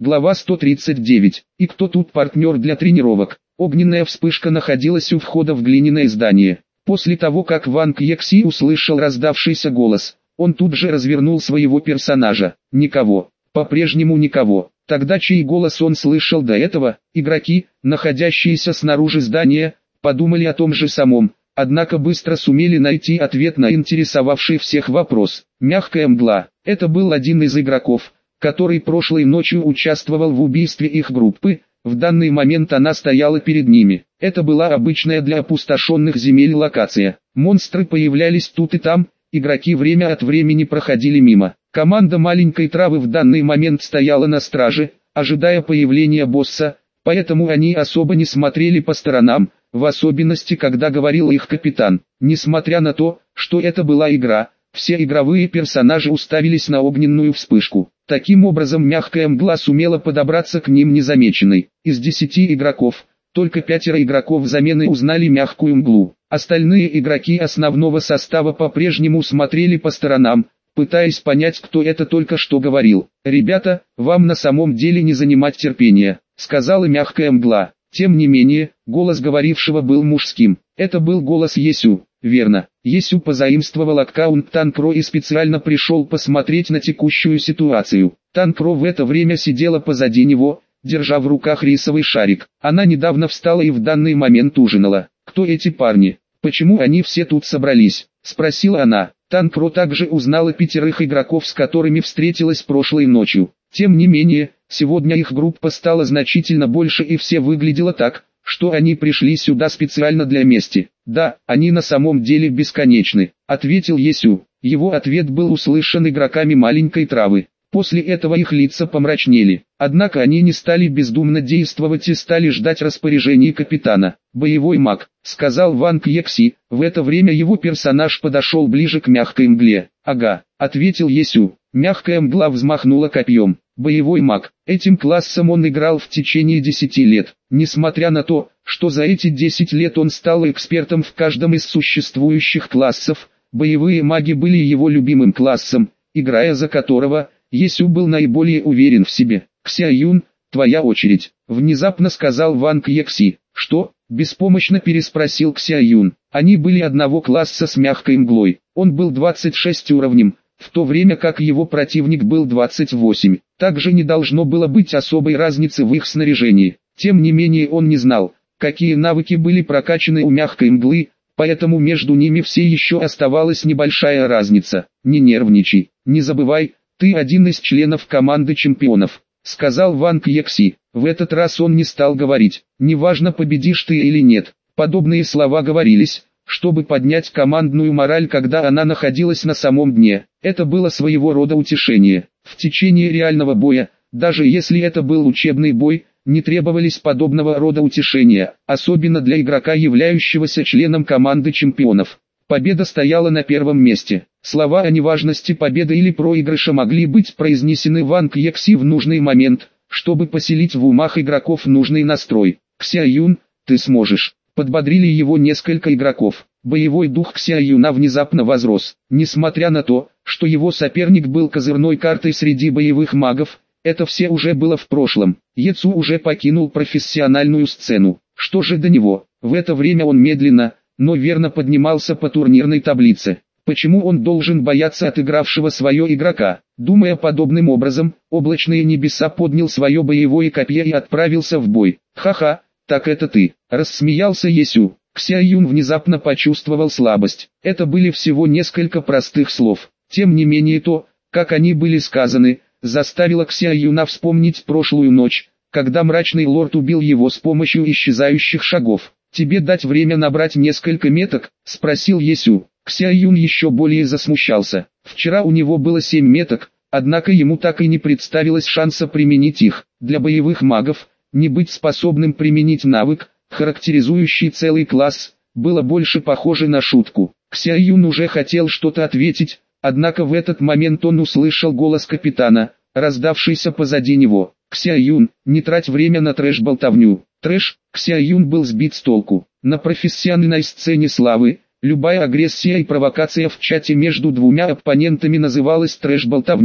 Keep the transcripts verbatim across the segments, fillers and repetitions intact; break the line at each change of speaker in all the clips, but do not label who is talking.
Глава сто тридцать девять. И кто тут партнер для тренировок? Огненная вспышка находилась у входа в глиняное здание. После того, как Ван Кьекси услышал раздавшийся голос, он тут же развернул своего персонажа. Никого. По-прежнему никого. Тогда чей голос он слышал до этого? Игроки, находящиеся снаружи здания, подумали о том же самом, однако быстро сумели найти ответ на интересовавший всех вопрос. Мягкая мгла. Это был один из игроков, который прошлой ночью участвовал в убийстве их группы. В данный момент она стояла перед ними. Это была обычная для опустошенных земель локация. Монстры появлялись тут и там, игроки время от времени проходили мимо. Команда маленькой травы в данный момент стояла на страже, ожидая появления босса, поэтому они особо не смотрели по сторонам, в особенности когда говорил их капитан. Несмотря на то, что это была игра, все игровые персонажи уставились на огненную вспышку. Таким образом мягкая мгла сумела подобраться к ним незамеченной. Из десяти игроков, только пятеро игроков замены узнали мягкую мглу. Остальные игроки основного состава по-прежнему смотрели по сторонам, пытаясь понять, кто это только что говорил. «Ребята, вам на самом деле не занимать терпения», — сказала мягкая мгла. Тем не менее, голос говорившего был мужским. Это был голос Есю. Верно, Есю позаимствовал аккаунт Танкро и специально пришел посмотреть на текущую ситуацию. Танкро в это время сидела позади него, держа в руках рисовый шарик. Она недавно встала и в данный момент ужинала. «Кто эти парни? Почему они все тут собрались?» — спросила она. Танкро также узнала пятерых игроков, с которыми встретилась прошлой ночью. Тем не менее, сегодня их группа стала значительно больше и все выглядело так, что они пришли сюда специально для мести. «Да, они на самом деле бесконечны», — ответил Есю. Его ответ был услышан игроками маленькой травы. После этого их лица помрачнели. Однако они не стали бездумно действовать и стали ждать распоряжений капитана. «Боевой маг», — сказал Ван Кьекси. В это время его персонаж подошел ближе к мягкой мгле. «Ага», — ответил Есю. Мягкая мгла взмахнула копьем. Боевой маг. Этим классом он играл в течение десяти лет. Несмотря на то, что за эти десять лет он стал экспертом в каждом из существующих классов, боевые маги были его любимым классом, играя за которого, Есю был наиболее уверен в себе. «Кся Юн, твоя очередь», — внезапно сказал Ван Кьекси. «Что?» — беспомощно переспросил Кся Юн. Они были одного класса с мягкой мглой. Он был двадцать шесть уровнем, в то время как его противник был двадцать восемь. Также не должно было быть особой разницы в их снаряжении. Тем не менее он не знал, какие навыки были прокачаны у мягкой мглы, поэтому между ними все еще оставалась небольшая разница. «Не нервничай, не забывай, ты один из членов команды чемпионов», — сказал Ван Кьекси. В этот раз он не стал говорить, «неважно, победишь ты или нет». Подобные слова говорились, чтобы поднять командную мораль, когда она находилась на самом дне. Это было своего рода утешение. В течение реального боя, даже если это был учебный бой, не требовались подобного рода утешения, особенно для игрока, являющегося членом команды чемпионов. Победа стояла на первом месте. Слова о неважности победы или проигрыша могли быть произнесены Ван Кьекси в нужный момент, чтобы поселить в умах игроков нужный настрой. «Кся Юн, ты сможешь», — подбодрили его несколько игроков. Боевой дух Кся Юна внезапно возрос. Несмотря на то, что его соперник был козырной картой среди боевых магов, это все уже было в прошлом. Ецу уже покинул профессиональную сцену. Что же до него? В это время он медленно, но верно поднимался по турнирной таблице. Почему он должен бояться отыгравшего свое игрока? Думая подобным образом, облачные небеса поднял свое боевое копье и отправился в бой. «Ха-ха, так это ты», — рассмеялся Есю. Кся Юн внезапно почувствовал слабость. Это были всего несколько простых слов. Тем не менее то, как они были сказаны, заставило Кся Юна вспомнить прошлую ночь, когда мрачный лорд убил его с помощью исчезающих шагов. «Тебе дать время набрать несколько меток?» — спросил Есю. Кся Юн еще более засмущался. Вчера у него было семь меток, однако ему так и не представилось шанса применить их. Для боевых магов, не быть способным применить навык, характеризующий целый класс, было больше похоже на шутку. Кся Юн уже хотел что-то ответить, однако в этот момент он услышал голос капитана, раздавшийся позади него. «Кся Юн, не трать время на трэш-болтовню». Трэш, Кся Юн был сбит с толку. На профессиональной сцене славы, любая агрессия и провокация в чате между двумя оппонентами называлась трэш-болтовней.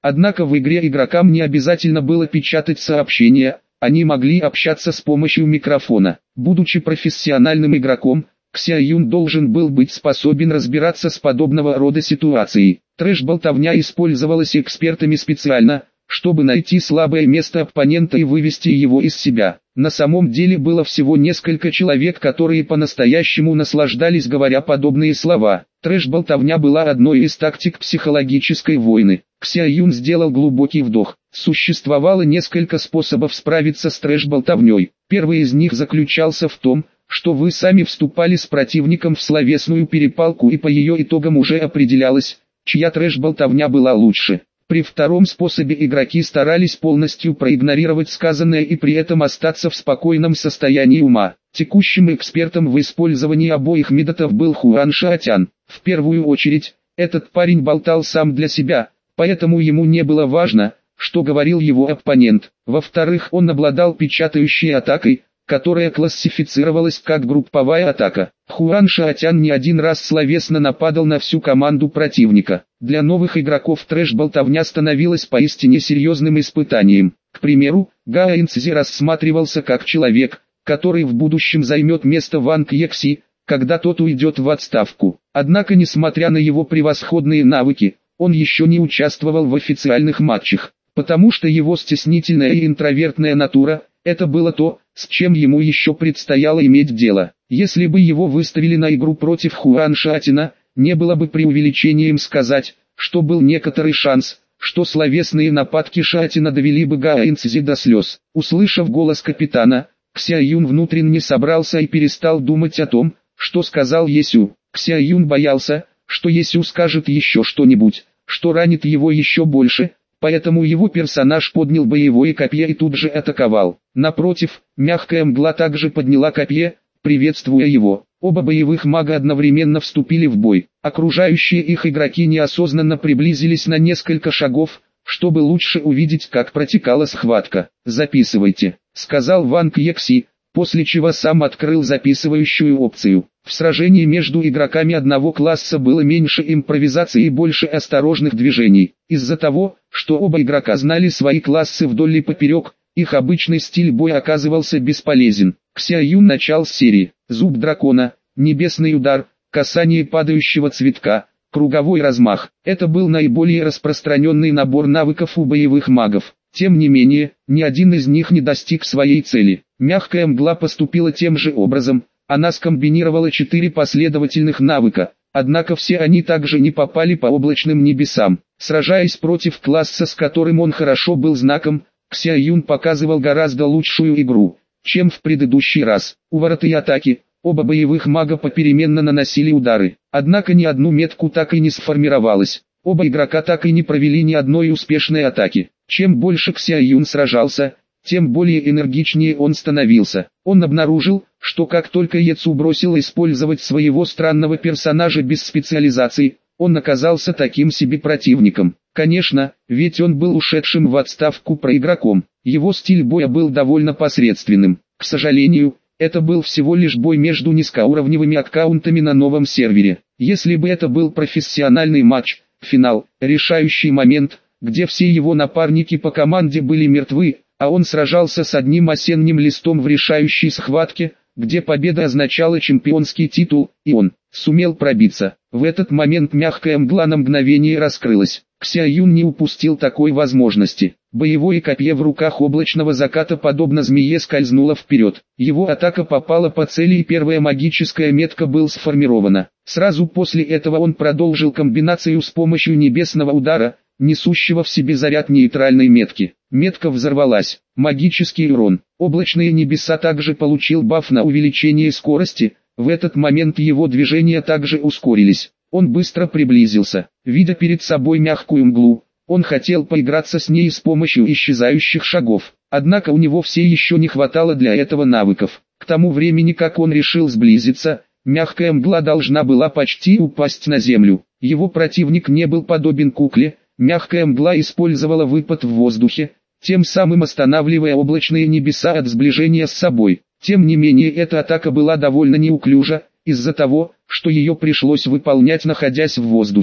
Однако в игре игрокам не обязательно было печатать сообщения, они могли общаться с помощью микрофона. Будучи профессиональным игроком, Кся Юн должен был быть способен разбираться с подобного рода ситуацией. Трэш-болтовня использовалась экспертами специально, чтобы найти слабое место оппонента и вывести его из себя. На самом деле было всего несколько человек, которые по-настоящему наслаждались, говоря подобные слова. Трэш-болтовня была одной из тактик психологической войны. Кся Юн сделал глубокий вдох. Существовало несколько способов справиться с трэш-болтовней. Первый из них заключался в том, что вы сами вступали с противником в словесную перепалку, и по ее итогам уже определялось, чья трэш-болтовня была лучше. При втором способе игроки старались полностью проигнорировать сказанное и при этом остаться в спокойном состоянии ума. Текущим экспертом в использовании обоих методов был Хуан Шаотян. В первую очередь, этот парень болтал сам для себя, поэтому ему не было важно, что говорил его оппонент. Во-вторых, он обладал печатающей атакой, которая классифицировалась как групповая атака. Хуан Шаотян не один раз словесно нападал на всю команду противника. Для новых игроков трэш-болтовня становилась поистине серьезным испытанием. К примеру, Гао Инцзи рассматривался как человек, который в будущем займет место Ванг Екси, когда тот уйдет в отставку. Однако, несмотря на его превосходные навыки, он еще не участвовал в официальных матчах, потому что его стеснительная и интровертная натура – это было то, с чем ему еще предстояло иметь дело. Если бы его выставили на игру против Хуан Шаотяна, не было бы преувеличением сказать, что был некоторый шанс, что словесные нападки Шаотяна довели бы Гао Инцзи до слез. Услышав голос капитана, Кся Юн внутренне собрался и перестал думать о том, что сказал Есю. Кся Юн боялся, что Есю скажет еще что-нибудь, что ранит его еще больше, поэтому его персонаж поднял боевое копье и тут же атаковал. Напротив, мягкая мгла также подняла копье, приветствуя его. Оба боевых мага одновременно вступили в бой. Окружающие их игроки неосознанно приблизились на несколько шагов, чтобы лучше увидеть, как протекала схватка. «Записывайте», — сказал Ванг Екси, после чего сам открыл записывающую опцию. В сражении между игроками одного класса было меньше импровизации и больше осторожных движений. Из-за того, что оба игрока знали свои классы вдоль и поперек, их обычный стиль боя оказывался бесполезен. Кся Юн начал с серии «Зуб дракона», «Небесный удар», «Касание падающего цветка», «Круговой размах». Это был наиболее распространенный набор навыков у боевых магов. Тем не менее, ни один из них не достиг своей цели. Мягкая мгла поступила тем же образом. Она скомбинировала четыре последовательных навыка, однако все они также не попали по облачным небесам. Сражаясь против класса, с которым он хорошо был знаком, Кся Юн показывал гораздо лучшую игру, чем в предыдущий раз. Увороты и атаки, оба боевых мага попеременно наносили удары, однако ни одну метку так и не сформировалось. Оба игрока так и не провели ни одной успешной атаки. Чем больше Кся Юн сражался, тем более энергичнее он становился. Он обнаружил, что как только Ецу бросил использовать своего странного персонажа без специализации, он оказался таким себе противником. Конечно, ведь он был ушедшим в отставку проигроком. Его стиль боя был довольно посредственным. К сожалению, это был всего лишь бой между низкоуровневыми аккаунтами на новом сервере. Если бы это был профессиональный матч, финал, решающий момент, где все его напарники по команде были мертвы, а он сражался с одним осенним листом в решающей схватке, где победа означала чемпионский титул, и он сумел пробиться. В этот момент мягкая мгла на мгновение раскрылась. Кся Юн не упустил такой возможности. Боевое копье в руках облачного заката подобно змее скользнуло вперед. Его атака попала по цели и первая магическая метка была сформирована. Сразу после этого он продолжил комбинацию с помощью небесного удара, несущего в себе заряд нейтральной метки. Метка взорвалась. Магический урон. Облачные небеса также получил баф на увеличение скорости. В этот момент его движения также ускорились. Он быстро приблизился. Видя перед собой мягкую мглу, он хотел поиграться с ней с помощью исчезающих шагов. Однако у него все еще не хватало для этого навыков. К тому времени, как он решил сблизиться, мягкая мгла должна была почти упасть на землю. Его противник не был подобен кукле. Мягкая мгла использовала выпад в воздухе, тем самым останавливая облачные небеса от сближения с собой. Тем не менее, эта атака была довольно неуклюжа, из-за того, что ее пришлось выполнять, находясь в воздухе.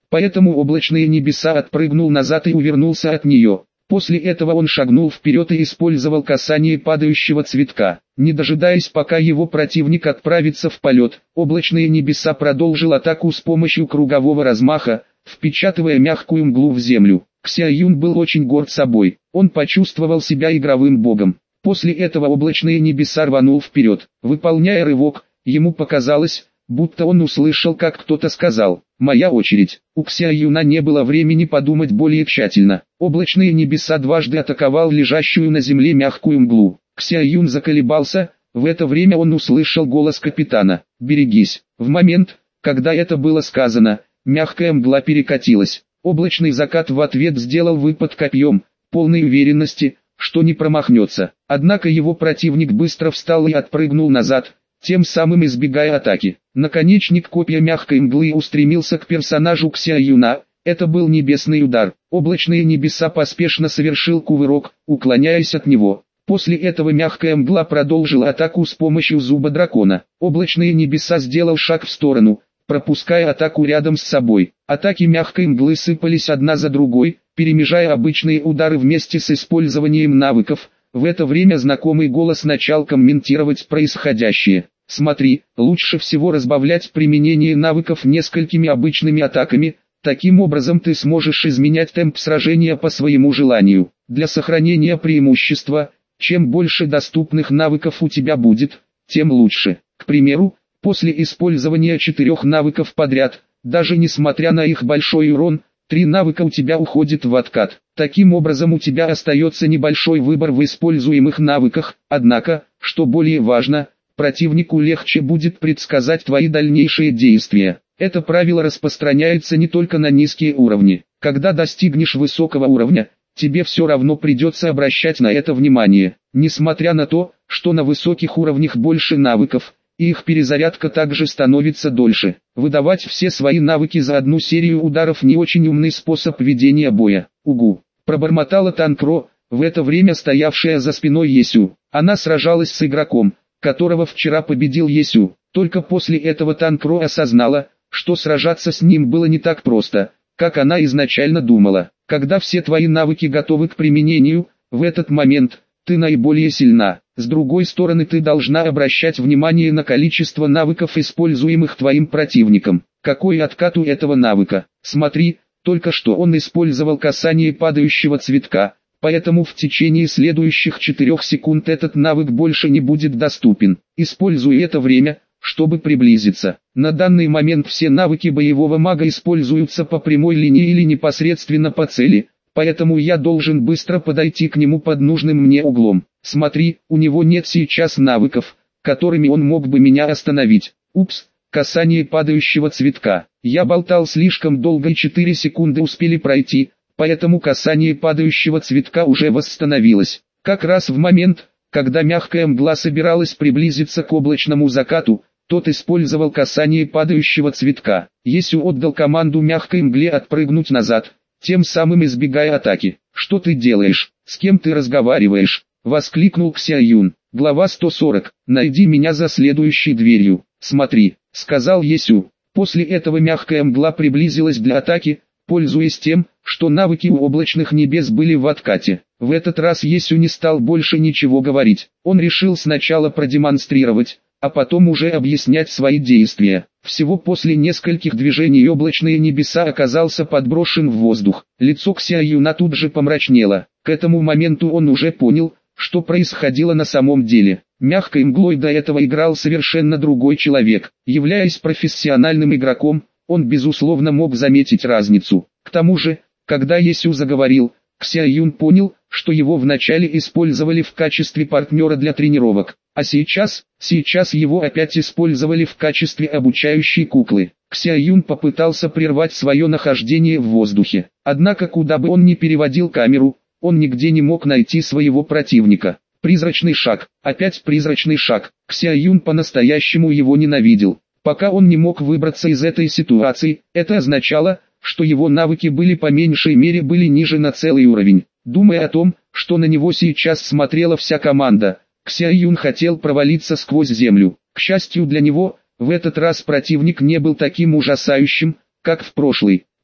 поэтому облачные небеса отпрыгнул назад и увернулся от нее. После этого он шагнул вперед и использовал касание падающего цветка. Не дожидаясь, пока его противник отправится в полет, облачные небеса продолжил атаку с помощью кругового размаха, впечатывая мягкую мглу в землю. Кся Юн был очень горд собой, он почувствовал себя игровым богом. После этого облачные небеса рванул вперед. Выполняя рывок, ему показалось, будто он услышал, как кто-то сказал: «Моя очередь». У Кся Юна не было времени подумать более тщательно. Облачные небеса дважды атаковал лежащую на земле мягкую мглу. Кся Юн заколебался, в это время он услышал голос капитана: «Берегись». В момент, когда это было сказано, мягкая мгла перекатилась. Облачный закат в ответ сделал выпад копьем, полной уверенности, что не промахнется. Однако его противник быстро встал и отпрыгнул назад, тем самым избегая атаки. Наконечник копья мягкой мглы устремился к персонажу Кся Юна. Это был небесный удар. Облачные небеса поспешно совершил кувырок, уклоняясь от него. После этого мягкая мгла продолжила атаку с помощью зуба дракона. Облачные небеса сделал шаг в сторону, пропуская атаку рядом с собой. Атаки мягкой мглы сыпались одна за другой, перемежая обычные удары вместе с использованием навыков. В это время знакомый голос начал комментировать происходящее. «Смотри, лучше всего разбавлять применение навыков несколькими обычными атаками, таким образом ты сможешь изменять темп сражения по своему желанию. Для сохранения преимущества, чем больше доступных навыков у тебя будет, тем лучше. К примеру, после использования четырех навыков подряд, даже несмотря на их большой урон, три навыка у тебя уходит в откат. Таким образом у тебя остается небольшой выбор в используемых навыках, однако, что более важно, противнику легче будет предсказать твои дальнейшие действия. Это правило распространяется не только на низкие уровни. Когда достигнешь высокого уровня, тебе все равно придется обращать на это внимание. Несмотря на то, что на высоких уровнях больше навыков, и их перезарядка также становится дольше. Выдавать все свои навыки за одну серию ударов не очень умный способ ведения боя. Угу. Пробормотала Танкро, в это время стоявшая за спиной Есю. Она сражалась с игроком, которого вчера победил Есю. Только после этого Танкро осознала, что сражаться с ним было не так просто, как она изначально думала. Когда все твои навыки готовы к применению, в этот момент ты наиболее сильна. С другой стороны, ты должна обращать внимание на количество навыков, используемых твоим противником. Какой откат у этого навыка? Смотри, только что он использовал касание падающего цветка, поэтому в течение следующих четырёх секунд этот навык больше не будет доступен. Используй это время, чтобы приблизиться. На данный момент все навыки боевого мага используются по прямой линии или непосредственно по цели, поэтому я должен быстро подойти к нему под нужным мне углом. Смотри, у него нет сейчас навыков, которыми он мог бы меня остановить. Упс, касание падающего цветка. Я болтал слишком долго и четыре секунды успели пройти, поэтому касание падающего цветка уже восстановилось. Как раз в момент, когда мягкая мгла собиралась приблизиться к облачному закату, тот использовал касание падающего цветка. Есю отдал команду мягкой мгле отпрыгнуть назад, тем самым избегая атаки. «Что ты делаешь? С кем ты разговариваешь?» — воскликнул Кся Юн. Глава сто сорок. «Найди меня за следующей дверью». «Смотри», — сказал Есю. После этого мягкая мгла приблизилась для атаки, пользуясь тем, что навыки у облачных небес были в откате. В этот раз Есю не стал больше ничего говорить. Он решил сначала продемонстрировать, а потом уже объяснять свои действия. Всего после нескольких движений облачные небеса оказался подброшен в воздух. Лицо Кся Юна тут же помрачнело. К этому моменту он уже понял, что происходило на самом деле. Мягкой мглой до этого играл совершенно другой человек. Являясь профессиональным игроком, он безусловно мог заметить разницу. К тому же, когда Есю заговорил, Кся Юн понял, что его вначале использовали в качестве партнера для тренировок, а сейчас, сейчас его опять использовали в качестве обучающей куклы. Кся Юн попытался прервать свое нахождение в воздухе, однако куда бы он ни переводил камеру, он нигде не мог найти своего противника. Призрачный шаг, опять призрачный шаг. Кся Юн по-настоящему его ненавидел. Пока он не мог выбраться из этой ситуации, это означало, что его навыки были по меньшей мере были ниже на целый уровень. Думая о том, что на него сейчас смотрела вся команда, Кся Юн хотел провалиться сквозь землю. К счастью для него, в этот раз противник не был таким ужасающим, как в прошлый.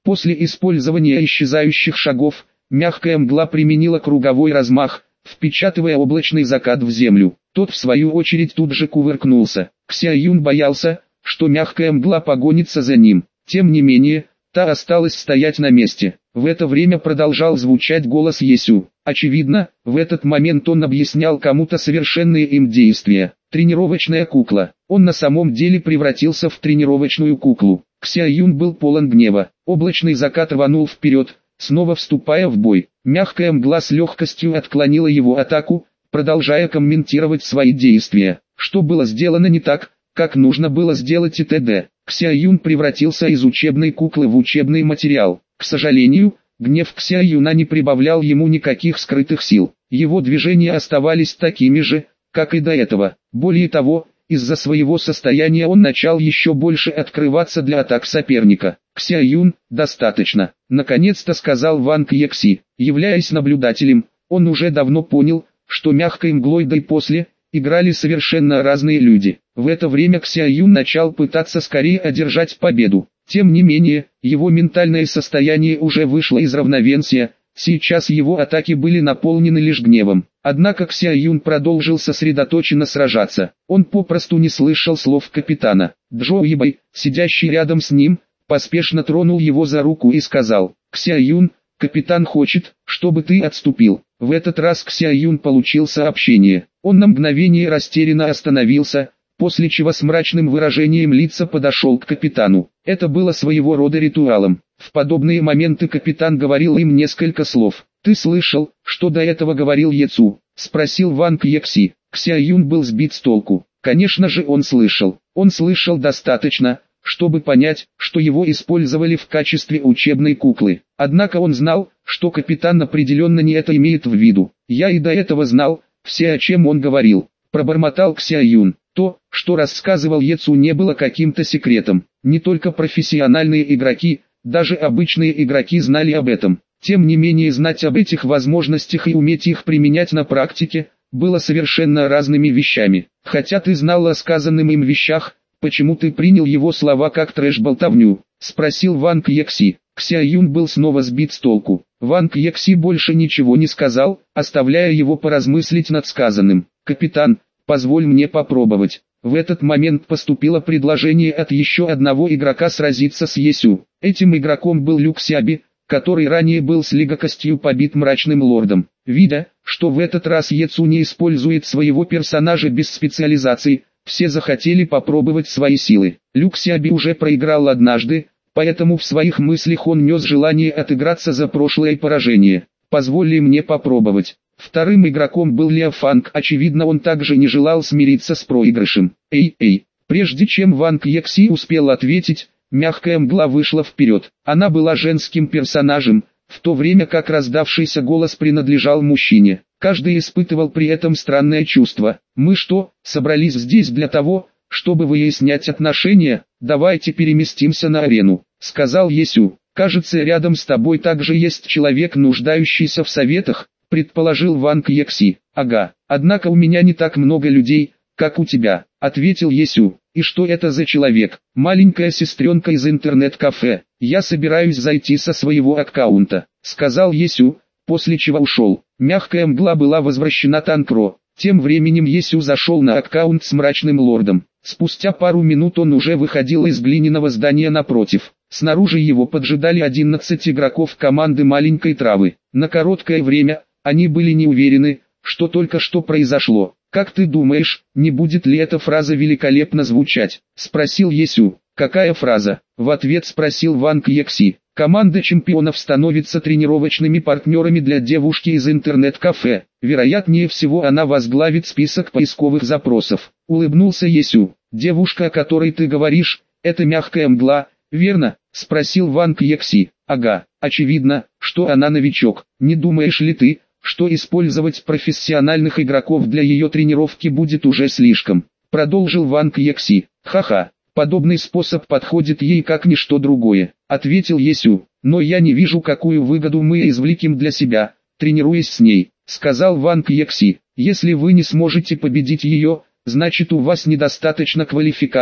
После использования исчезающих шагов, мягкая мгла применила круговой размах, впечатывая облачный закат в землю. Тот в свою очередь тут же кувыркнулся. Кся Юн боялся, что мягкая мгла погонится за ним. Тем не менее, та осталась стоять на месте. В это время продолжал звучать голос Есю. Очевидно, в этот момент он объяснял кому-то совершенные им действия. Тренировочная кукла. Он на самом деле превратился в тренировочную куклу. Кся Юн был полон гнева. Облачный закат рванул вперед, снова вступая в бой. Мягкая мгла с легкостью отклонила его атаку, продолжая комментировать свои действия. Что было сделано не так, как нужно было сделать и т.д. Кся Юн превратился из учебной куклы в учебный материал. К сожалению, гнев Кся Юна не прибавлял ему никаких скрытых сил. Его движения оставались такими же, как и до этого. Более того, из-за своего состояния он начал еще больше открываться для атак соперника. «Кся Юн, достаточно», — наконец-то сказал Ван Кьекси. Являясь наблюдателем, он уже давно понял, что мягкой мглой да и после играли совершенно разные люди. В это время Кся Юн начал пытаться скорее одержать победу. Тем не менее, его ментальное состояние уже вышло из равновесия, сейчас его атаки были наполнены лишь гневом. Однако Кся Юн продолжил сосредоточенно сражаться. Он попросту не слышал слов капитана. Джо Уибай, сидящий рядом с ним, поспешно тронул его за руку и сказал: «Кся Юн, капитан хочет, чтобы ты отступил». В этот раз Кся Юн получил сообщение. Он на мгновение растерянно остановился, после чего с мрачным выражением лица подошел к капитану. Это было своего рода ритуалом. В подобные моменты капитан говорил им несколько слов. «Ты слышал, что до этого говорил Ецу?» — спросил Ван Кьекси. Кся Юн был сбит с толку. Конечно же он слышал. Он слышал достаточно, чтобы понять, что его использовали в качестве учебной куклы. Однако он знал, что капитан определенно не это имеет в виду. «Я и до этого знал, все, о чем он говорил», — пробормотал Кся Юн. То, что рассказывал Ецу, не было каким-то секретом. Не только профессиональные игроки, даже обычные игроки знали об этом. Тем не менее, знать об этих возможностях и уметь их применять на практике, было совершенно разными вещами. Хотя ты знал о сказанном им вещах, почему ты принял его слова как трэш-болтовню? — спросил Ван Кьекси. Кся Юн был снова сбит с толку. Ван Кьекси больше ничего не сказал, оставляя его поразмыслить над сказанным. «Капитан, позволь мне попробовать». В этот момент поступило предложение от еще одного игрока сразиться с Есю. Этим игроком был Люк Сяби, который ранее был с легкостью побит мрачным лордом. Видя, что в этот раз Ецу не использует своего персонажа без специализации, все захотели попробовать свои силы. Люк Сяби уже проиграл однажды, поэтому в своих мыслях он нес желание отыграться за прошлое поражение. «Позволь мне попробовать». Вторым игроком был Ляо Фанг, очевидно он также не желал смириться с проигрышем. «Эй, эй!» Прежде чем Ван Кьекси успел ответить, мягкая мгла вышла вперед. Она была женским персонажем, в то время как раздавшийся голос принадлежал мужчине. Каждый испытывал при этом странное чувство. «Мы что, собрались здесь для того, чтобы выяснять отношения? Давайте переместимся на арену», — сказал Есю. «Кажется, рядом с тобой также есть человек, нуждающийся в советах», — предположил Ван Кьекси. «Ага, однако у меня не так много людей, как у тебя», — ответил Есю. «И что это за человек?» «Маленькая сестренка из интернет-кафе. Я собираюсь зайти со своего аккаунта», — сказал Есю, после чего ушел. Мягкая мгла была возвращена Танкро. Тем временем Есю зашел на аккаунт с мрачным лордом. Спустя пару минут он уже выходил из глиняного здания напротив. Снаружи его поджидали одиннадцать игроков команды маленькой травы. На короткое время они были не уверены, что только что произошло. «Как ты думаешь, не будет ли эта фраза великолепно звучать?» — спросил Есю. «Какая фраза?» — в ответ спросил Ван Кьекси. «Команда чемпионов становится тренировочными партнерами для девушки из интернет-кафе. Вероятнее всего она возглавит список поисковых запросов», — улыбнулся Есю. «Девушка, о которой ты говоришь, это мягкая мгла, верно?» — спросил Ван Кьекси. «Ага, очевидно, что она новичок. Не думаешь ли ты, что использовать профессиональных игроков для ее тренировки будет уже слишком?» — продолжил Ван Кьекси. «Ха-ха, подобный способ подходит ей как ничто другое», — ответил Есю. «Но я не вижу, какую выгоду мы извлекем для себя, тренируясь с ней», — сказал Ван Кьекси. «Если вы не сможете победить ее, значит у вас недостаточно квалификаций,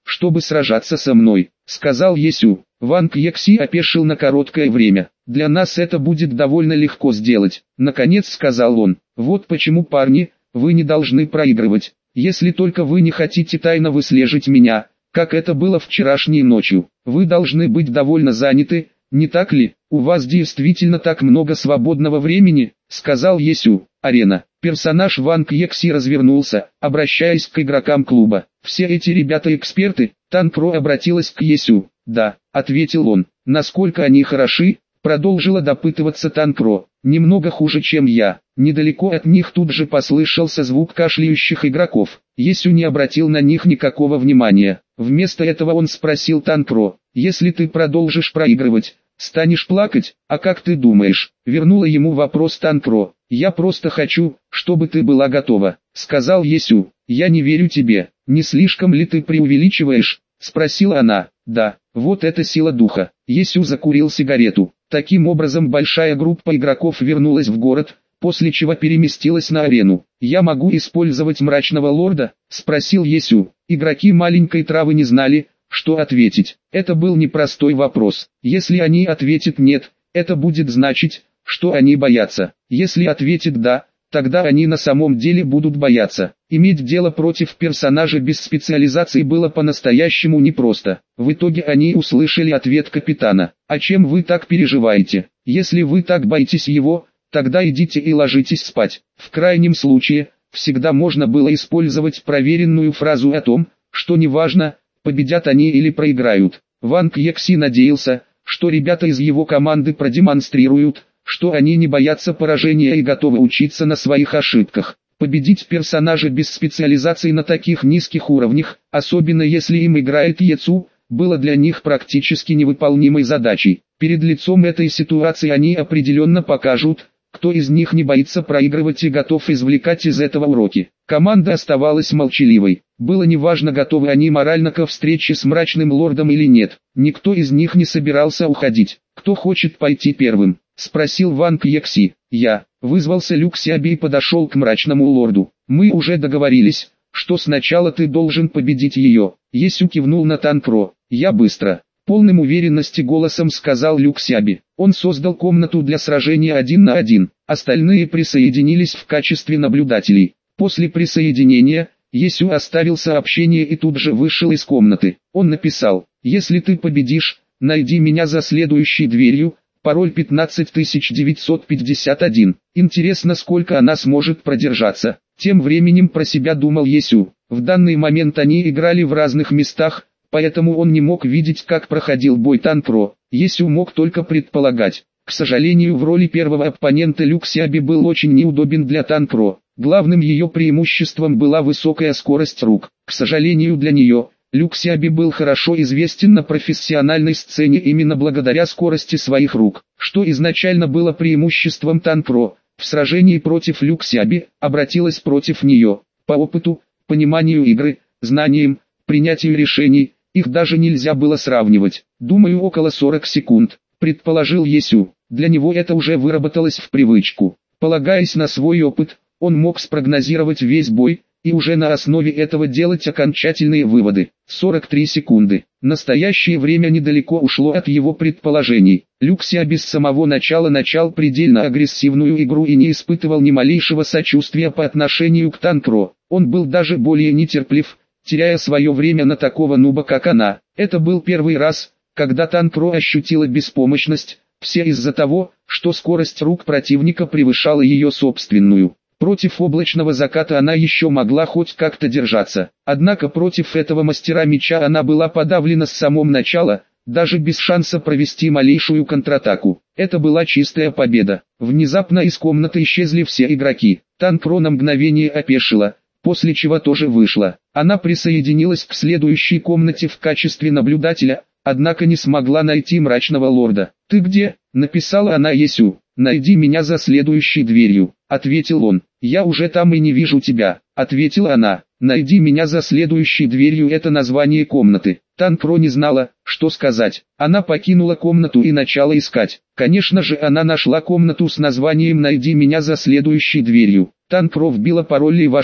чтобы сражаться со мной», — сказал Есю. Ван Кьекси опешил на короткое время. «Для нас это будет довольно легко сделать», — наконец сказал он. «Вот почему, парни, вы не должны проигрывать. Если только вы не хотите тайно выслеживать меня, как это было вчерашней ночью. Вы должны быть довольно заняты, не так ли? У вас действительно так много свободного времени», — сказал Есю. Арена. Персонаж Ван Кьекси развернулся, обращаясь к игрокам клуба. «Все эти ребята эксперты?» Танкро обратилась к Есю. «Да», — ответил он. «Насколько они хороши?» Продолжила допытываться Танкро. «Немного хуже, чем я». Недалеко от них тут же послышался звук кашляющих игроков. Есю не обратил на них никакого внимания. Вместо этого он спросил Танкро: «Если ты продолжишь проигрывать, станешь плакать? А как ты думаешь?» Вернула ему вопрос Танкро. «Я просто хочу, чтобы ты была готова», — сказал Есю. «Я не верю тебе. Не слишком ли ты преувеличиваешь?» — спросила она. «Да, вот это сила духа». Есю закурил сигарету. Таким образом, большая группа игроков вернулась в город, после чего переместилась на арену. «Я могу использовать мрачного лорда?» — спросил Есю. Игроки маленькой травы не знали, что ответить. Это был непростой вопрос. Если они ответят «нет», это будет значить, что они боятся. Если ответят «да», тогда они на самом деле будут бояться. Иметь дело против персонажа без специализации было по-настоящему непросто. В итоге они услышали ответ капитана. «О чем вы так переживаете? Если вы так боитесь его, тогда идите и ложитесь спать». В крайнем случае, всегда можно было использовать проверенную фразу о том, что неважно, победят они или проиграют. Ван Кьекси надеялся, что ребята из его команды продемонстрируют, что они не боятся поражения и готовы учиться на своих ошибках. Победить персонажа без специализации на таких низких уровнях, особенно если им играет Есю, было для них практически невыполнимой задачей. Перед лицом этой ситуации они определенно покажут, кто из них не боится проигрывать и готов извлекать из этого уроки. Команда оставалась молчаливой. Было неважно, готовы они морально ко встрече с мрачным лордом или нет. Никто из них не собирался уходить. «Кто хочет пойти первым?» — спросил Ван Кьекси. «Я». Вызвался Люк Сяби и подошел к мрачному лорду. «Мы уже договорились, что сначала ты должен победить ее». Есю кивнул на Танкро. «Я быстро». Полным уверенности голосом сказал Люк Сяби. Он создал комнату для сражения один на один. Остальные присоединились в качестве наблюдателей. После присоединения, Есю оставил сообщение и тут же вышел из комнаты. Он написал: «Если ты победишь, найди меня за следующей дверью, пароль пятнадцать тысяч девятьсот пятьдесят один. Интересно, сколько она сможет продержаться». Тем временем про себя думал Есю. В данный момент они играли в разных местах, поэтому он не мог видеть, как проходил бой Танкро. Есю мог только предполагать. К сожалению, в роли первого оппонента Люк Сяби был очень неудобен для Танкро. Главным ее преимуществом была высокая скорость рук. К сожалению для нее, Люк Сяби был хорошо известен на профессиональной сцене именно благодаря скорости своих рук, что изначально было преимуществом Танкро. В сражении против Люк Сяби обратилась против нее. По опыту, пониманию игры, знаниям, принятию решений, их даже нельзя было сравнивать. «Думаю, около сорок секунд», — предположил Есю. Для него это уже выработалось в привычку. Полагаясь на свой опыт, он мог спрогнозировать весь бой, и уже на основе этого делать окончательные выводы. сорок три секунды. Настоящее время недалеко ушло от его предположений. Люк Сяби с самого начала начал предельно агрессивную игру и не испытывал ни малейшего сочувствия по отношению к Танкро. Он был даже более нетерплив, теряя свое время на такого нуба, как она. Это был первый раз, когда Танкро ощутила беспомощность, все из-за того, что скорость рук противника превышала ее собственную. Против облачного заката она еще могла хоть как-то держаться. Однако против этого мастера меча она была подавлена с самого начала, даже без шанса провести малейшую контратаку. Это была чистая победа. Внезапно из комнаты исчезли все игроки. Танкро на мгновение опешила, после чего тоже вышла. Она присоединилась к следующей комнате в качестве наблюдателя, однако не смогла найти мрачного лорда. «Ты где?» — написала она Есю. «Найди меня за следующей дверью», — ответил он. «Я уже там и не вижу тебя», — ответила она. «Найди меня за следующей дверью» — это название комнаты. Танкро не знала, что сказать. Она покинула комнату и начала искать. Конечно же, она нашла комнату с названием «Найди меня за следующей дверью». Танкро вбила пароль и вошла.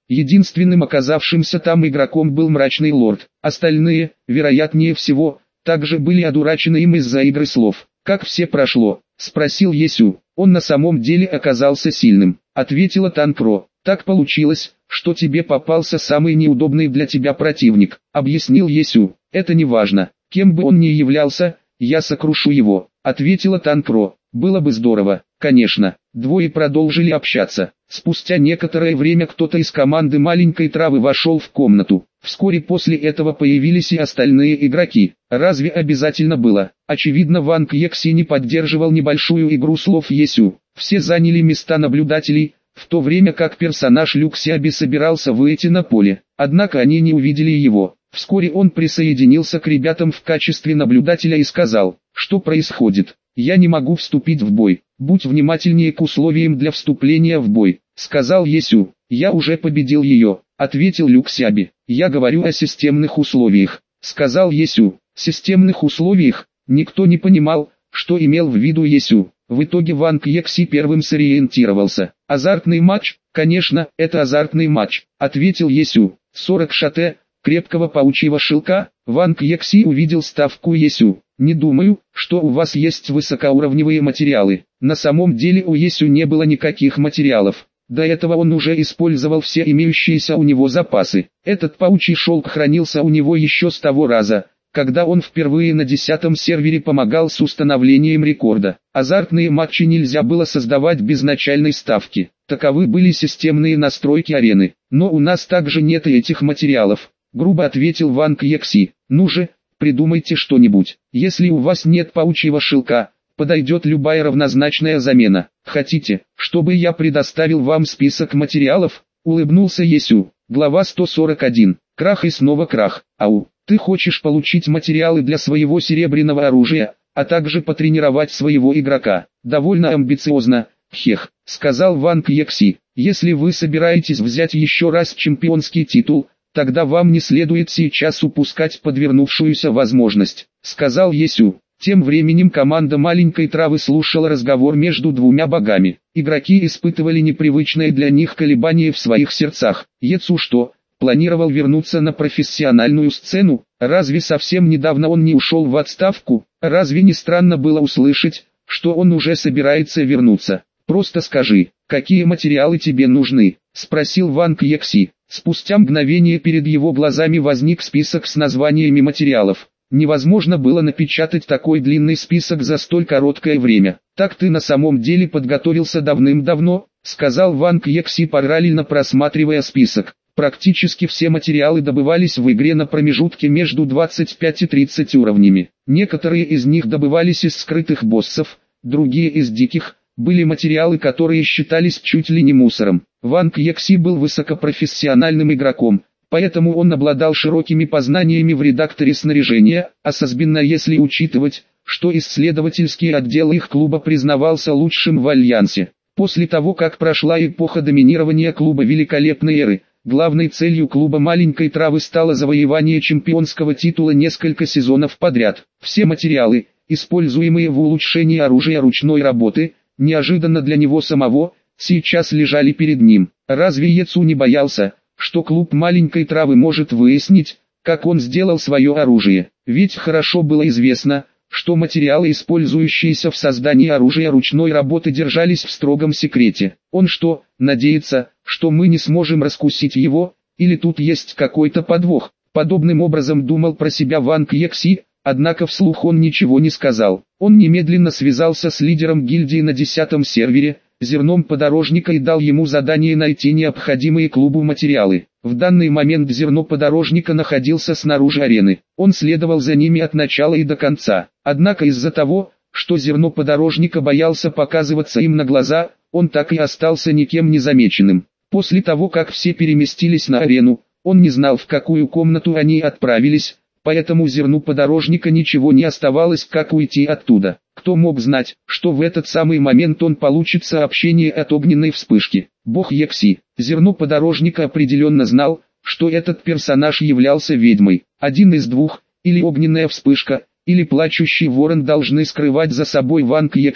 Единственным оказавшимся там игроком был Мрачный Лорд. Остальные, вероятнее всего, также были одурачены им из-за игры слов. «Как все прошло?» – спросил Есю. «Он на самом деле оказался сильным», – ответила Танкро. «Так получилось, что тебе попался самый неудобный для тебя противник», – объяснил Есю. «Это не важно, кем бы он ни являлся, я сокрушу его», – ответила Танкро. «Было бы здорово». Конечно, двое продолжили общаться. Спустя некоторое время кто-то из команды Маленькой Травы вошел в комнату. Вскоре после этого появились и остальные игроки. Разве обязательно было? Очевидно, Ван Кьекси не поддерживал небольшую игру слов Есю. Все заняли места наблюдателей, в то время как персонаж Люк Сяби собирался выйти на поле. Однако они не увидели его. Вскоре он присоединился к ребятам в качестве наблюдателя и сказал: «Что происходит? Я не могу вступить в бой. Будь внимательнее к условиям для вступления в бой», — сказал Есю. «Я уже победил ее», — ответил Люк Сяби. «Я говорю о системных условиях», — сказал Есю. «Системных условиях?» Никто не понимал, что имел в виду Есю. В итоге Ван Кьекси первым сориентировался. «Азартный матч?» «Конечно, это азартный матч», — ответил Есю. сорок шате, крепкого паучьего шелка. Ван Кьекси увидел ставку Есю. «Не думаю, что у вас есть высокоуровневые материалы». На самом деле у Есю не было никаких материалов. До этого он уже использовал все имеющиеся у него запасы. Этот паучий шелк хранился у него еще с того раза, когда он впервые на десятом сервере помогал с установлением рекорда. Азартные матчи нельзя было создавать без начальной ставки. Таковы были системные настройки арены. «Но у нас также нет и этих материалов», — грубо ответил Ван Кьекси. «Ну же, придумайте что-нибудь. Если у вас нет паучьего шелка, подойдет любая равнозначная замена. Хотите, чтобы я предоставил вам список материалов?» — улыбнулся Есю. Глава сто сорок один. Крах и снова крах. «Ау, ты хочешь получить материалы для своего серебряного оружия, а также потренировать своего игрока?» «Довольно амбициозно, хех», — сказал Ван Кьекси. «Если вы собираетесь взять еще раз чемпионский титул, тогда вам не следует сейчас упускать подвернувшуюся возможность», — сказал Есю. Тем временем команда Маленькой Травы слушала разговор между двумя богами. Игроки испытывали непривычное для них колебание в своих сердцах. Ецу что, планировал вернуться на профессиональную сцену? Разве совсем недавно он не ушел в отставку? Разве не странно было услышать, что он уже собирается вернуться? «Просто скажи, какие материалы тебе нужны?» — спросил Ван Кьекси. Спустя мгновение перед его глазами возник список с названиями материалов. Невозможно было напечатать такой длинный список за столь короткое время. «Так ты на самом деле подготовился давным-давно?» — сказал Ван Кьекси, параллельно просматривая список. Практически все материалы добывались в игре на промежутке между двадцать пять и тридцать уровнями. Некоторые из них добывались из скрытых боссов, другие из диких. Были материалы, которые считались чуть ли не мусором. Ван Кьекси был высокопрофессиональным игроком, поэтому он обладал широкими познаниями в редакторе снаряжения, особенно если учитывать, что исследовательский отдел их клуба признавался лучшим в Альянсе. После того, как прошла эпоха доминирования клуба Великолепной Эры, главной целью клуба Маленькой Травы стало завоевание чемпионского титула несколько сезонов подряд. Все материалы, используемые в улучшении оружия ручной работы, неожиданно для него самого, сейчас лежали перед ним. Разве Ецу не боялся, что клуб Маленькой Травы может выяснить, как он сделал свое оружие? Ведь хорошо было известно, что материалы, использующиеся в создании оружия ручной работы, держались в строгом секрете. Он что, надеется, что мы не сможем раскусить его, или тут есть какой-то подвох? Подобным образом думал про себя Ван Кьекси, однако вслух он ничего не сказал. Он немедленно связался с лидером гильдии на десятом сервере, Зерном Подорожника, и дал ему задание найти необходимые клубу материалы. В данный момент Зерно Подорожника находился снаружи арены. Он следовал за ними от начала и до конца. Однако из-за того, что Зерно Подорожника боялся показываться им на глаза, он так и остался никем не замеченным. После того, как все переместились на арену, он не знал, в какую комнату они отправились, поэтому Зерну Подорожника ничего не оставалось, как уйти оттуда. Кто мог знать, что в этот самый момент он получит сообщение от огненной вспышки? Бог Екси. Зерно Подорожника определенно знал, что этот персонаж являлся ведьмой. Один из двух, или огненная вспышка, или плачущий ворон должны скрывать за собой Ван Кьекси.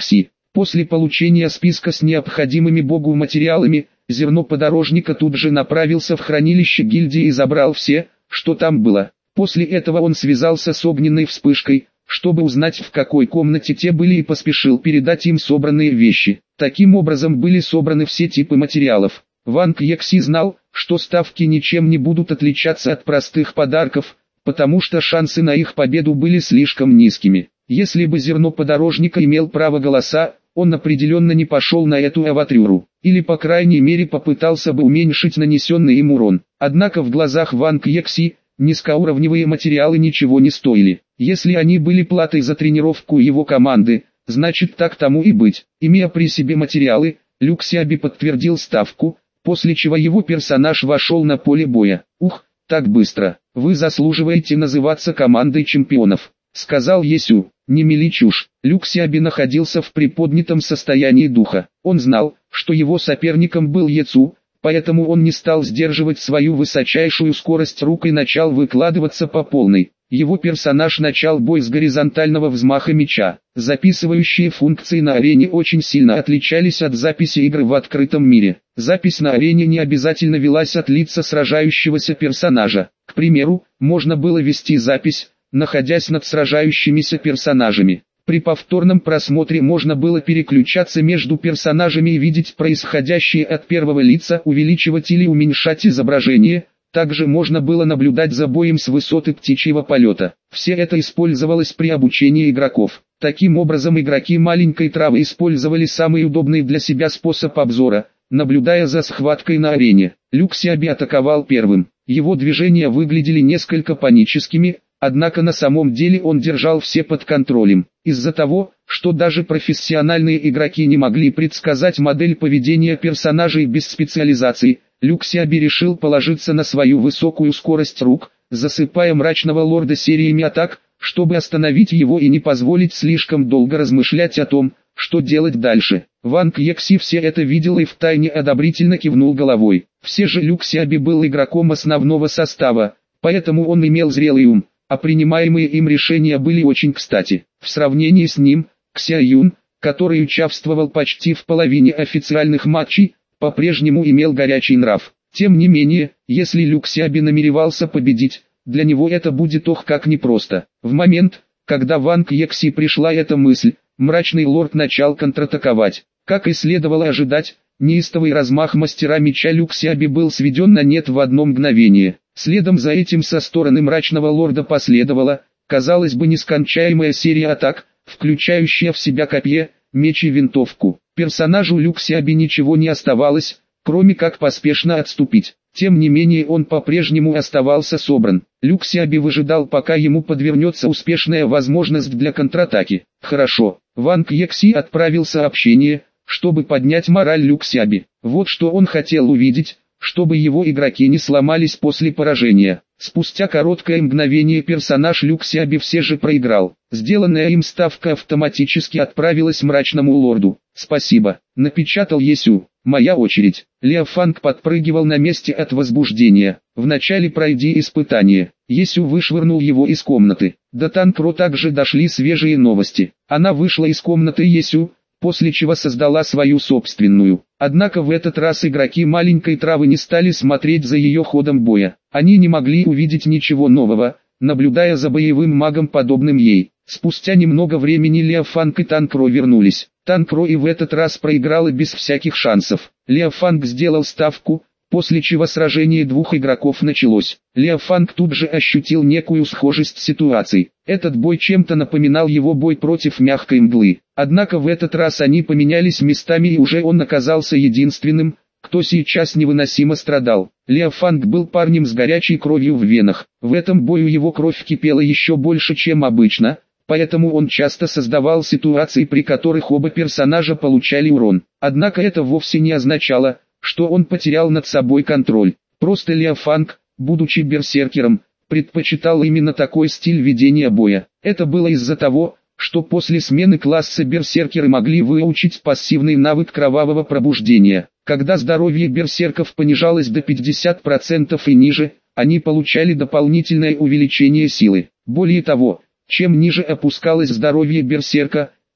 После получения списка с необходимыми богу материалами, зерно подорожника тут же направился в хранилище гильдии и забрал все, что там было. После этого он связался с огненной вспышкой, чтобы узнать, в какой комнате те были, и поспешил передать им собранные вещи. Таким образом были собраны все типы материалов. Ванг Екси знал, что ставки ничем не будут отличаться от простых подарков, потому что шансы на их победу были слишком низкими. Если бы зерно подорожника имел право голоса, он определенно не пошел на эту авантюру, или по крайней мере попытался бы уменьшить нанесенный им урон. Однако в глазах Ванг Екси, низкоуровневые материалы ничего не стоили. Если они были платой за тренировку его команды, значит так тому и быть. Имея при себе материалы, Люк Сяби подтвердил ставку, после чего его персонаж вошел на поле боя. «Ух, так быстро! Вы заслуживаете называться командой чемпионов», — сказал Есю. «Не мели чушь». Люк Сяби находился в приподнятом состоянии духа. Он знал, что его соперником был Ецу, поэтому он не стал сдерживать свою высочайшую скорость рук и начал выкладываться по полной. Его персонаж начал бой с горизонтального взмаха меча. Записывающие функции на арене очень сильно отличались от записи игры в открытом мире. Запись на арене не обязательно велась от лица сражающегося персонажа. К примеру, можно было вести запись, находясь над сражающимися персонажами. При повторном просмотре можно было переключаться между персонажами и видеть происходящее от первого лица, увеличивать или уменьшать изображение. Также можно было наблюдать за боем с высоты птичьего полета. Все это использовалось при обучении игроков. Таким образом, игроки маленькой травы использовали самый удобный для себя способ обзора, наблюдая за схваткой на арене. Люк Сяби атаковал первым. Его движения выглядели несколько паническими, однако на самом деле он держал все под контролем. Из-за того, что даже профессиональные игроки не могли предсказать модель поведения персонажей без специализации, Люк Сяби решил положиться на свою высокую скорость рук, засыпая мрачного лорда сериями атак, чтобы остановить его и не позволить слишком долго размышлять о том, что делать дальше. Ванг Екси все это видел и втайне одобрительно кивнул головой. Все же Люк Сяби был игроком основного состава, поэтому он имел зрелый ум, а принимаемые им решения были очень кстати. В сравнении с ним, Кся Юн, который участвовал почти в половине официальных матчей, по-прежнему имел горячий нрав. Тем не менее, если Люк Сяби намеревался победить, для него это будет ох как непросто. В момент, когда Ванг Екси пришла эта мысль, мрачный лорд начал контратаковать. Как и следовало ожидать, неистовый размах мастера меча Люк Сяби был сведен на нет в одно мгновение. Следом за этим со стороны мрачного лорда последовала, казалось бы, нескончаемая серия атак, включающая в себя копье, меч и винтовку. Персонажу Люк Сяби ничего не оставалось, кроме как поспешно отступить. Тем не менее он по-прежнему оставался собран. Люк Сяби выжидал, пока ему подвернется успешная возможность для контратаки. Хорошо. Ванг Екси отправил сообщение, чтобы поднять мораль Люк Сяби. Вот что он хотел увидеть, чтобы его игроки не сломались после поражения. Спустя короткое мгновение персонаж Люк Сяби все же проиграл. Сделанная им ставка автоматически отправилась мрачному лорду. «Спасибо», — напечатал Есю. «Моя очередь». Лео Фанг подпрыгивал на месте от возбуждения. «Вначале пройди испытание». Есю вышвырнул его из комнаты. До Танкро также дошли свежие новости. Она вышла из комнаты Есю, после чего создала свою собственную. Однако в этот раз игроки маленькой травы не стали смотреть за ее ходом боя. Они не могли увидеть ничего нового, наблюдая за боевым магом, подобным ей. Спустя немного времени Лео Фанг и Танкро вернулись. Танкро и в этот раз проиграла без всяких шансов. Лео Фанг сделал ставку, после чего сражение двух игроков началось. Лео Фанг тут же ощутил некую схожесть ситуаций. Этот бой чем-то напоминал его бой против мягкой мглы. Однако в этот раз они поменялись местами, и уже он оказался единственным, кто сейчас невыносимо страдал. Лео Фанг был парнем с горячей кровью в венах. В этом бою его кровь кипела еще больше, чем обычно, поэтому он часто создавал ситуации, при которых оба персонажа получали урон. Однако это вовсе не означало, что он потерял над собой контроль. Просто Лео Фанг, будучи берсеркером, предпочитал именно такой стиль ведения боя. Это было из-за того, что после смены класса берсеркеры могли выучить пассивный навык кровавого пробуждения. Когда здоровье берсерков понижалось до пятидесяти процентов и ниже, они получали дополнительное увеличение силы. Более того, чем ниже опускалось здоровье берсерка,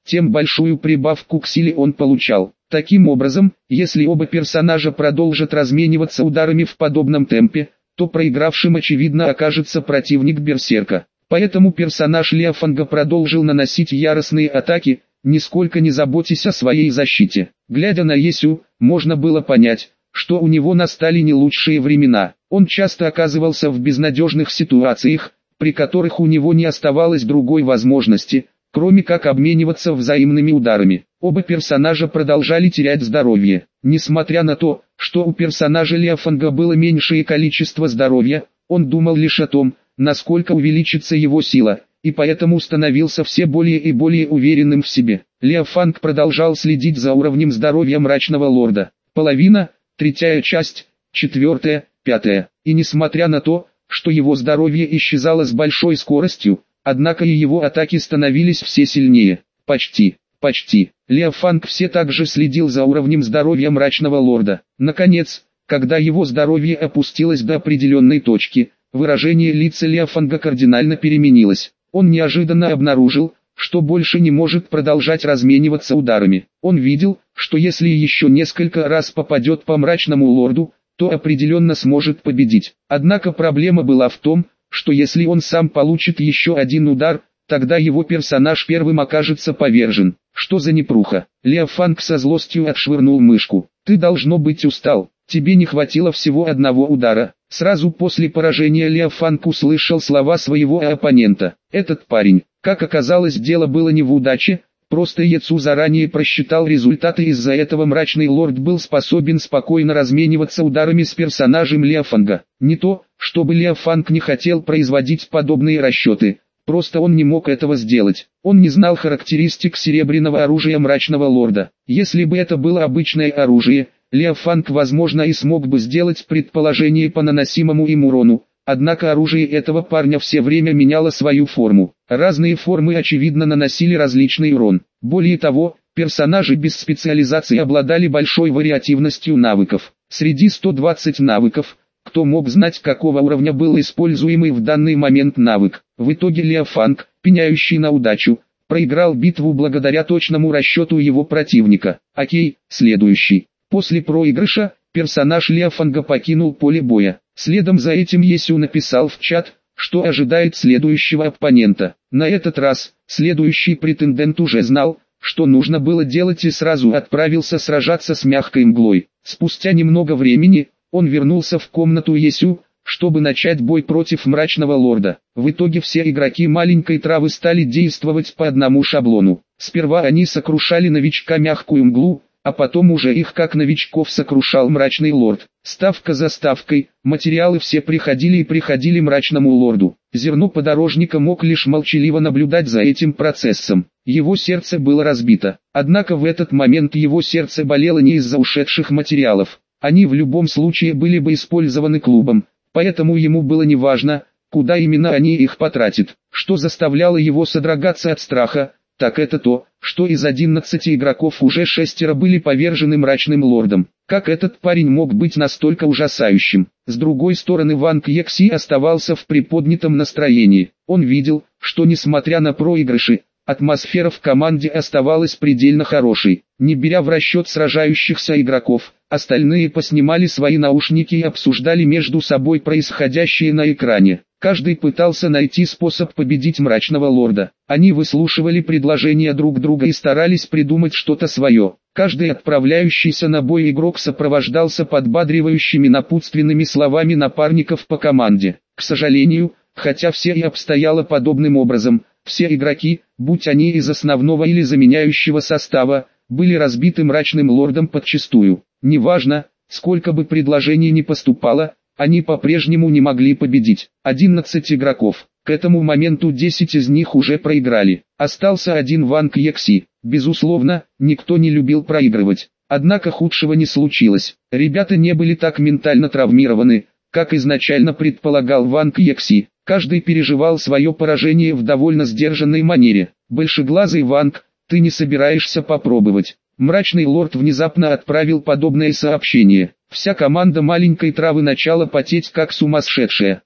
тем большую прибавку к силе он получал. Таким образом, если оба персонажа продолжат размениваться ударами в подобном темпе, то проигравшим очевидно окажется противник Берсерка. Поэтому персонаж Лиафанга продолжил наносить яростные атаки, нисколько не заботясь о своей защите. Глядя на Есю, можно было понять, что у него настали не лучшие времена. Он часто оказывался в безнадежных ситуациях, при которых у него не оставалось другой возможности, кроме как обмениваться взаимными ударами. Оба персонажа продолжали терять здоровье. Несмотря на то, что у персонажа Лиафанга было меньшее количество здоровья, он думал лишь о том, насколько увеличится его сила, и поэтому становился все более и более уверенным в себе. Лиафанг продолжал следить за уровнем здоровья Мрачного Лорда. Половина, третья часть, четвертая, пятая. И несмотря на то, что его здоровье исчезало с большой скоростью, однако и его атаки становились все сильнее. Почти, почти. Лиафанг все так же следил за уровнем здоровья Мрачного Лорда. Наконец, когда его здоровье опустилось до определенной точки, выражение лица Лиафанга кардинально переменилось. Он неожиданно обнаружил, что больше не может продолжать размениваться ударами. Он видел, что если еще несколько раз попадет по Мрачному Лорду, то определенно сможет победить. Однако проблема была в том, что если он сам получит еще один удар, тогда его персонаж первым окажется повержен. Что за непруха? Лиафанг со злостью отшвырнул мышку. Ты должно быть устал, тебе не хватило всего одного удара. Сразу после поражения Лиафанг услышал слова своего оппонента. Этот парень, как оказалось, дело было не в удаче, просто Ецу заранее просчитал результаты, из-за этого Мрачный Лорд был способен спокойно размениваться ударами с персонажем Лиафанга. Не то, чтобы Лиафанг не хотел производить подобные расчеты, просто он не мог этого сделать. Он не знал характеристик серебряного оружия Мрачного Лорда. Если бы это было обычное оружие, Лиафанг возможно и смог бы сделать предположение по наносимому им урону, однако оружие этого парня все время меняло свою форму. Разные формы очевидно наносили различный урон. Более того, персонажи без специализации обладали большой вариативностью навыков. Среди ста двадцати навыков, кто мог знать, какого уровня был используемый в данный момент навык. В итоге Лиафанг, пеняющий на удачу, проиграл битву благодаря точному расчету его противника. Окей, следующий. После проигрыша, персонаж Лиафанга покинул поле боя. Следом за этим Есю написал в чат, что ожидает следующего оппонента. На этот раз, следующий претендент уже знал, что нужно было делать, и сразу отправился сражаться с мягкой мглой. Спустя немного времени, он вернулся в комнату Есю, чтобы начать бой против Мрачного Лорда. В итоге все игроки маленькой травы стали действовать по одному шаблону. Сперва они сокрушали новичка Мягкую Мглу, а потом уже их как новичков сокрушал Мрачный Лорд. Ставка за ставкой, материалы все приходили и приходили Мрачному Лорду. Зерно подорожника мог лишь молчаливо наблюдать за этим процессом. Его сердце было разбито. Однако в этот момент его сердце болело не из-за ушедших материалов. Они в любом случае были бы использованы клубом, поэтому ему было неважно, куда именно они их потратят. Что заставляло его содрогаться от страха, так это то, что из одиннадцати игроков уже шестеро были повержены Мрачным Лордом. Как этот парень мог быть настолько ужасающим? С другой стороны, Ванг Екси оставался в приподнятом настроении. Он видел, что несмотря на проигрыши, атмосфера в команде оставалась предельно хорошей. Не беря в расчет сражающихся игроков, остальные поснимали свои наушники и обсуждали между собой происходящее на экране. Каждый пытался найти способ победить Мрачного Лорда. Они выслушивали предложения друг друга и старались придумать что-то свое. Каждый отправляющийся на бой игрок сопровождался подбадривающими напутственными словами напарников по команде. К сожалению, хотя все и обстояло подобным образом, все игроки, будь они из основного или заменяющего состава, были разбиты Мрачным Лордом подчистую. Неважно, сколько бы предложений ни поступало, они по-прежнему не могли победить. одиннадцать игроков. К этому моменту десять из них уже проиграли. Остался один Ванг Екси. Безусловно, никто не любил проигрывать. Однако худшего не случилось. Ребята не были так ментально травмированы, как изначально предполагал Ванг Екси. Каждый переживал свое поражение в довольно сдержанной манере. Большеглазый Ванг, ты не собираешься попробовать? Мрачный Лорд внезапно отправил подобное сообщение. Вся команда маленькой травы начала потеть как сумасшедшая.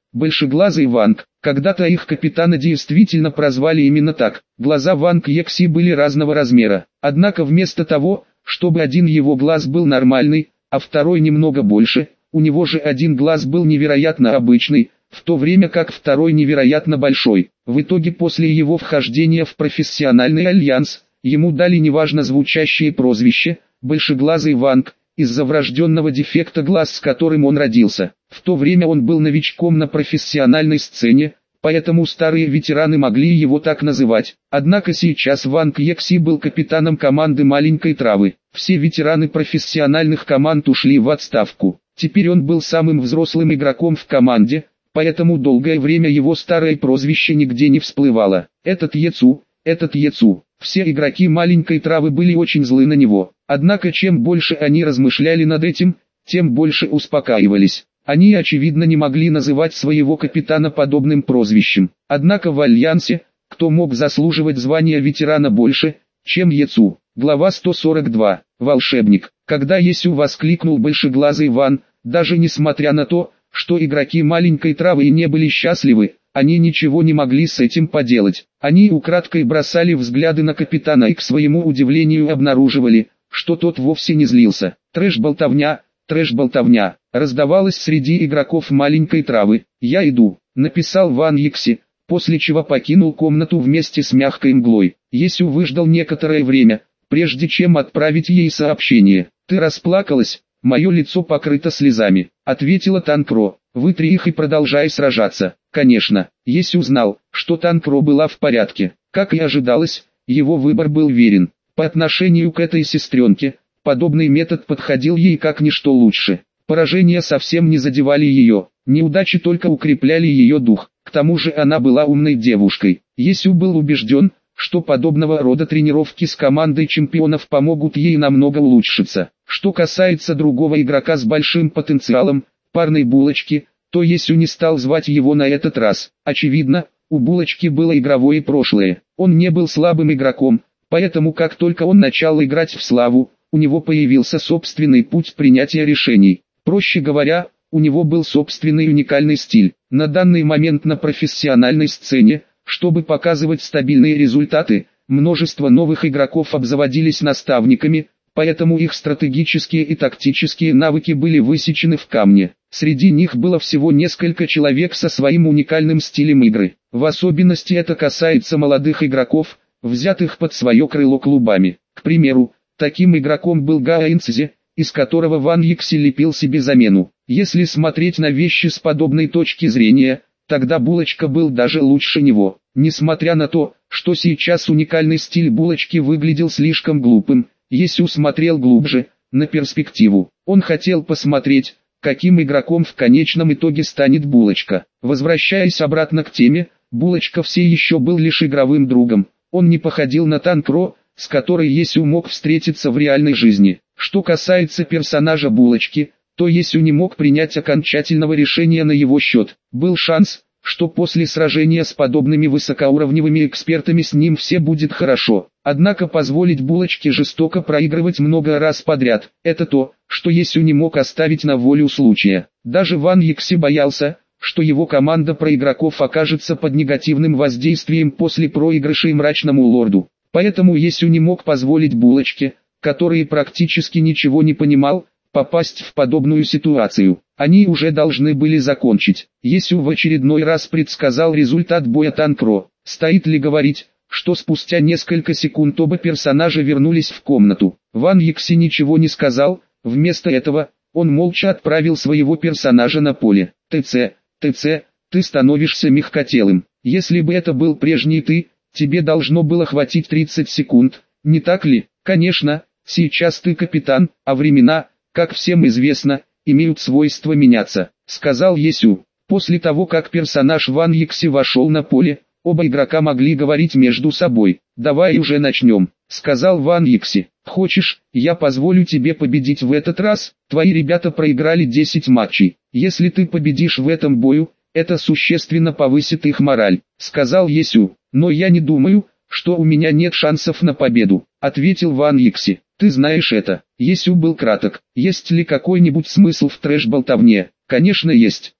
большеглазый Ванг. Когда-то их капитана действительно прозвали именно так. Глаза Ванг Екси были разного размера. Однако вместо того, чтобы один его глаз был нормальный, а второй немного больше, у него же один глаз был невероятно обычный, в то время как второй невероятно большой. В итоге после его вхождения в профессиональный альянс, ему дали неважно звучащее прозвище «Большеглазый Ванг», из-за врожденного дефекта глаз, с которым он родился. В то время он был новичком на профессиональной сцене, поэтому старые ветераны могли его так называть. Однако сейчас Ванг Екси был капитаном команды маленькой травы. Все ветераны профессиональных команд ушли в отставку. Теперь он был самым взрослым игроком в команде, поэтому долгое время его старое прозвище нигде не всплывало. Этот Ецу, этот Ецу. Все игроки маленькой травы были очень злы на него. Однако чем больше они размышляли над этим, тем больше успокаивались. Они очевидно не могли называть своего капитана подобным прозвищем. Однако в Альянсе, кто мог заслуживать звания ветерана больше, чем Ецу? Глава сто сорок два. Волшебник. Когда Есю воскликнул большеглазый Ван, даже несмотря на то, что игроки маленькой травы и не были счастливы, они ничего не могли с этим поделать. Они украдкой бросали взгляды на капитана и к своему удивлению обнаруживали, что тот вовсе не злился. Трэш-болтовня, трэш-болтовня, раздавалась среди игроков маленькой травы. «Я иду», — написал Ван Екси, после чего покинул комнату вместе с мягкой мглой. Есю выждал некоторое время, прежде чем отправить ей сообщение. «Ты расплакалась? Мое лицо покрыто слезами», — ответила Танкро. «Вытри их и продолжай сражаться». Конечно, Есю знал, что Танкро была в порядке. Как и ожидалось, его выбор был верен. По отношению к этой сестренке, подобный метод подходил ей как ничто лучше. Поражения совсем не задевали ее, неудачи только укрепляли ее дух. К тому же она была умной девушкой. Есю был убежден, что подобного рода тренировки с командой чемпионов помогут ей намного улучшиться. Что касается другого игрока с большим потенциалом, парной булочки, то Есю не стал звать его на этот раз. Очевидно, у булочки было игровое прошлое. Он не был слабым игроком, поэтому как только он начал играть в славу, у него появился собственный путь принятия решений. Проще говоря, у него был собственный уникальный стиль. На данный момент на профессиональной сцене, чтобы показывать стабильные результаты, множество новых игроков обзаводились наставниками, поэтому их стратегические и тактические навыки были высечены в камне. Среди них было всего несколько человек со своим уникальным стилем игры. В особенности это касается молодых игроков, взятых под свое крыло клубами. К примеру, таким игроком был Гао Инцзи, из которого Ван Екси лепил себе замену. Если смотреть на вещи с подобной точки зрения, тогда Булочка был даже лучше него. Несмотря на то, что сейчас уникальный стиль Булочки выглядел слишком глупым, Есю смотрел глубже, на перспективу. Он хотел посмотреть, каким игроком в конечном итоге станет Булочка. Возвращаясь обратно к теме, Булочка все еще был лишь игровым другом. Он не походил на Танкро, с которой Есю мог встретиться в реальной жизни. Что касается персонажа Булочки, то Есю не мог принять окончательного решения на его счет. Был шанс, что после сражения с подобными высокоуровневыми экспертами с ним все будет хорошо. Однако позволить Булочке жестоко проигрывать много раз подряд, это то, что Есю не мог оставить на волю случая. Даже Ван Екси боялся, что его команда проигроков окажется под негативным воздействием после проигрышей Мрачному Лорду. Поэтому Есю не мог позволить Булочке, который практически ничего не понимал, попасть в подобную ситуацию. Они уже должны были закончить. Есю в очередной раз предсказал результат боя Танкро. Стоит ли говорить, что спустя несколько секунд оба персонажа вернулись в комнату. Ван Екси ничего не сказал, вместо этого, он молча отправил своего персонажа на поле. ТЦ, ТЦ, ты становишься мягкотелым. Если бы это был прежний ты, тебе должно было хватить тридцать секунд, не так ли? Конечно, сейчас ты капитан, а времена, как всем известно, имеют свойство меняться, сказал Есю. После того как персонаж Ван Екси вошел на поле, оба игрока могли говорить между собой. «Давай уже начнем», — сказал Ван Екси. «Хочешь, я позволю тебе победить в этот раз? Твои ребята проиграли десять матчей. Если ты победишь в этом бою, это существенно повысит их мораль», — сказал Есю. «Но я не думаю, что у меня нет шансов на победу», — ответил Ван Екси. «Ты знаешь это». Есю был краток. «Есть ли какой-нибудь смысл в трэш-болтовне?» «Конечно есть.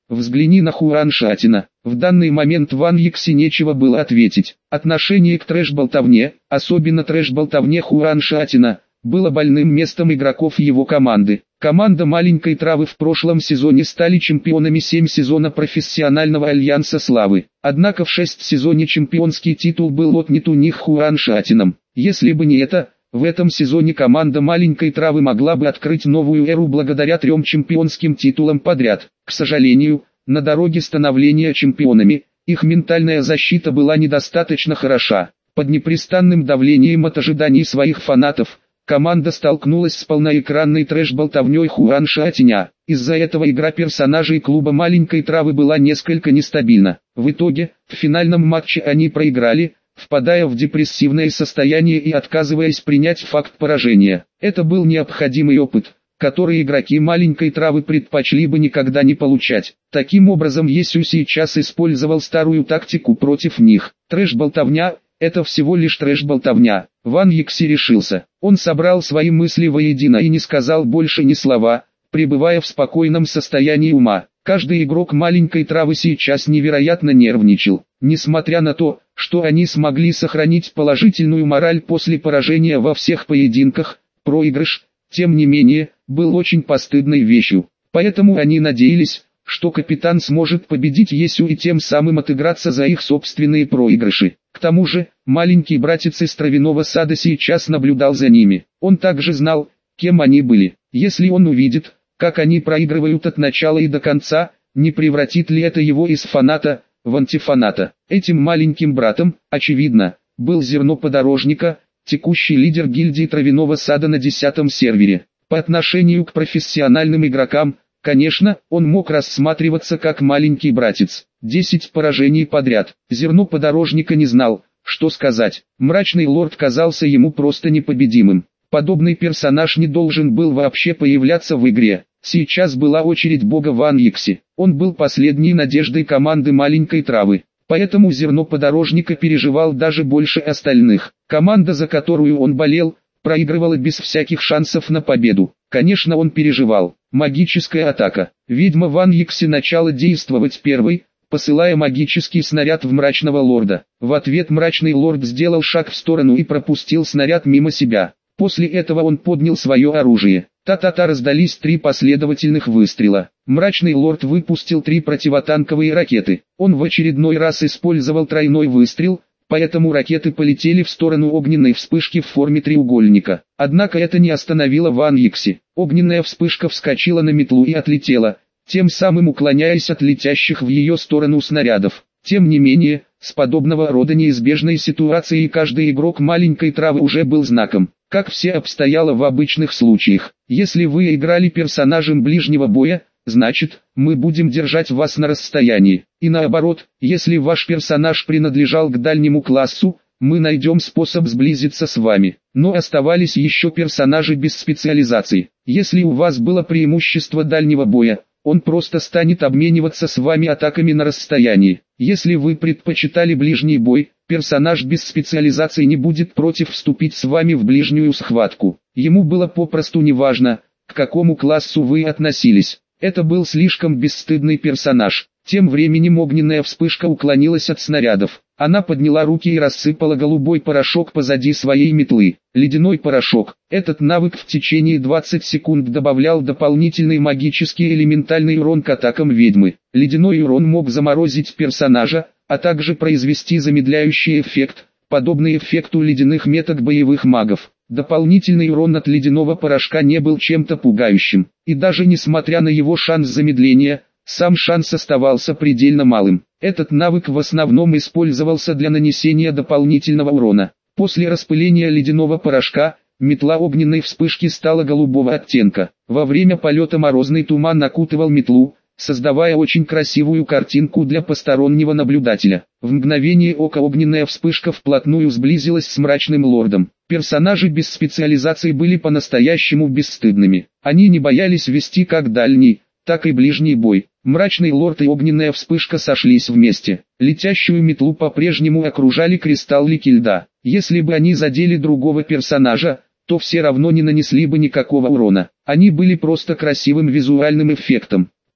Взгляни на Хуан Шатина. В данный момент Ван Йекси нечего было ответить. Отношение к трэш-болтовне, особенно трэш-болтовне Хуан Шатина, было больным местом игроков его команды. Команда маленькой травы в прошлом сезоне стали чемпионами семь сезона профессионального альянса славы. Однако в шесть сезоне чемпионский титул был отнят у них Хуан Шатином. Если бы не это, в этом сезоне команда маленькой травы могла бы открыть новую эру благодаря трем чемпионским титулам подряд. К сожалению, на дороге становления чемпионами, их ментальная защита была недостаточно хороша. Под непрестанным давлением от ожиданий своих фанатов, команда столкнулась с полноэкранной трэш-болтовней Хуан Шатиня. Из-за этого игра персонажей клуба маленькой травы была несколько нестабильна. В итоге, в финальном матче они проиграли, впадая в депрессивное состояние и отказываясь принять факт поражения. Это был необходимый опыт, который игроки маленькой травы предпочли бы никогда не получать. Таким образом, Есю сейчас использовал старую тактику против них. Трэш-болтовня – это всего лишь трэш-болтовня. Ван Йекси решился. Он собрал свои мысли воедино и не сказал больше ни слова, пребывая в спокойном состоянии ума. Каждый игрок маленькой травы сейчас невероятно нервничал. Несмотря на то, что они смогли сохранить положительную мораль после поражения во всех поединках, проигрыш, тем не менее, был очень постыдной вещью. Поэтому они надеялись, что капитан сможет победить Есю и тем самым отыграться за их собственные проигрыши. К тому же, маленький братец из травяного сада сейчас наблюдал за ними. Он также знал, кем они были. Если он увидит, как они проигрывают от начала и до конца, не превратит ли это его из фаната в антифаната. Этим маленьким братом, очевидно, был Зерно Подорожника, текущий лидер гильдии травяного сада на десятом сервере. По отношению к профессиональным игрокам, конечно, он мог рассматриваться как маленький братец. десять поражений подряд. Зерно Подорожника не знал, что сказать. Мрачный лорд казался ему просто непобедимым. Подобный персонаж не должен был вообще появляться в игре. Сейчас была очередь бога Ван Йекси. Он был последней надеждой команды маленькой травы. Поэтому Зерно Подорожника переживал даже больше остальных. Команда, за которую он болел, проигрывала без всяких шансов на победу. Конечно, он переживал. Магическая атака. Ведьма Ван Йекси начала действовать первой, посылая магический снаряд в Мрачного Лорда. В ответ Мрачный Лорд сделал шаг в сторону и пропустил снаряд мимо себя. После этого он поднял свое оружие. Та-та-та, раздались три последовательных выстрела. Мрачный Лорд выпустил три противотанковые ракеты. Он в очередной раз использовал тройной выстрел, поэтому ракеты полетели в сторону огненной вспышки в форме треугольника. Однако это не остановило Ван Йекси. Огненная вспышка вскочила на метлу и отлетела, тем самым уклоняясь от летящих в ее сторону снарядов. Тем не менее, с подобного рода неизбежной ситуацией каждый игрок маленькой травы уже был знаком, как все обстояло в обычных случаях. Если вы играли персонажем ближнего боя, значит, мы будем держать вас на расстоянии. И наоборот, если ваш персонаж принадлежал к дальнему классу, мы найдем способ сблизиться с вами. Но оставались еще персонажи без специализации. Если у вас было преимущество дальнего боя, он просто станет обмениваться с вами атаками на расстоянии. Если вы предпочитали ближний бой, персонаж без специализации не будет против вступить с вами в ближнюю схватку. Ему было попросту неважно, к какому классу вы относились. Это был слишком бесстыдный персонаж. Тем временем огненная вспышка уклонилась от снарядов. Она подняла руки и рассыпала голубой порошок позади своей метлы. Ледяной порошок. Этот навык в течение двадцати секунд добавлял дополнительный магический элементальный урон к атакам ведьмы. Ледяной урон мог заморозить персонажа, а также произвести замедляющий эффект, подобный эффекту ледяных меток боевых магов. Дополнительный урон от ледяного порошка не был чем-то пугающим. И даже несмотря на его шанс замедления, сам шанс оставался предельно малым. Этот навык в основном использовался для нанесения дополнительного урона. После распыления ледяного порошка, метла огненной вспышки стала голубого оттенка. Во время полета морозный туман окутывал метлу, создавая очень красивую картинку для постороннего наблюдателя. В мгновение ока огненная вспышка вплотную сблизилась с Мрачным Лордом. Персонажи без специализации были по-настоящему бесстыдными. Они не боялись вести как дальний, так и ближний бой. Мрачный Лорд и огненная вспышка сошлись вместе. Летящую метлу по-прежнему окружали кристаллики льда. Если бы они задели другого персонажа, то все равно не нанесли бы никакого урона. Они были просто красивым визуальным эффектом.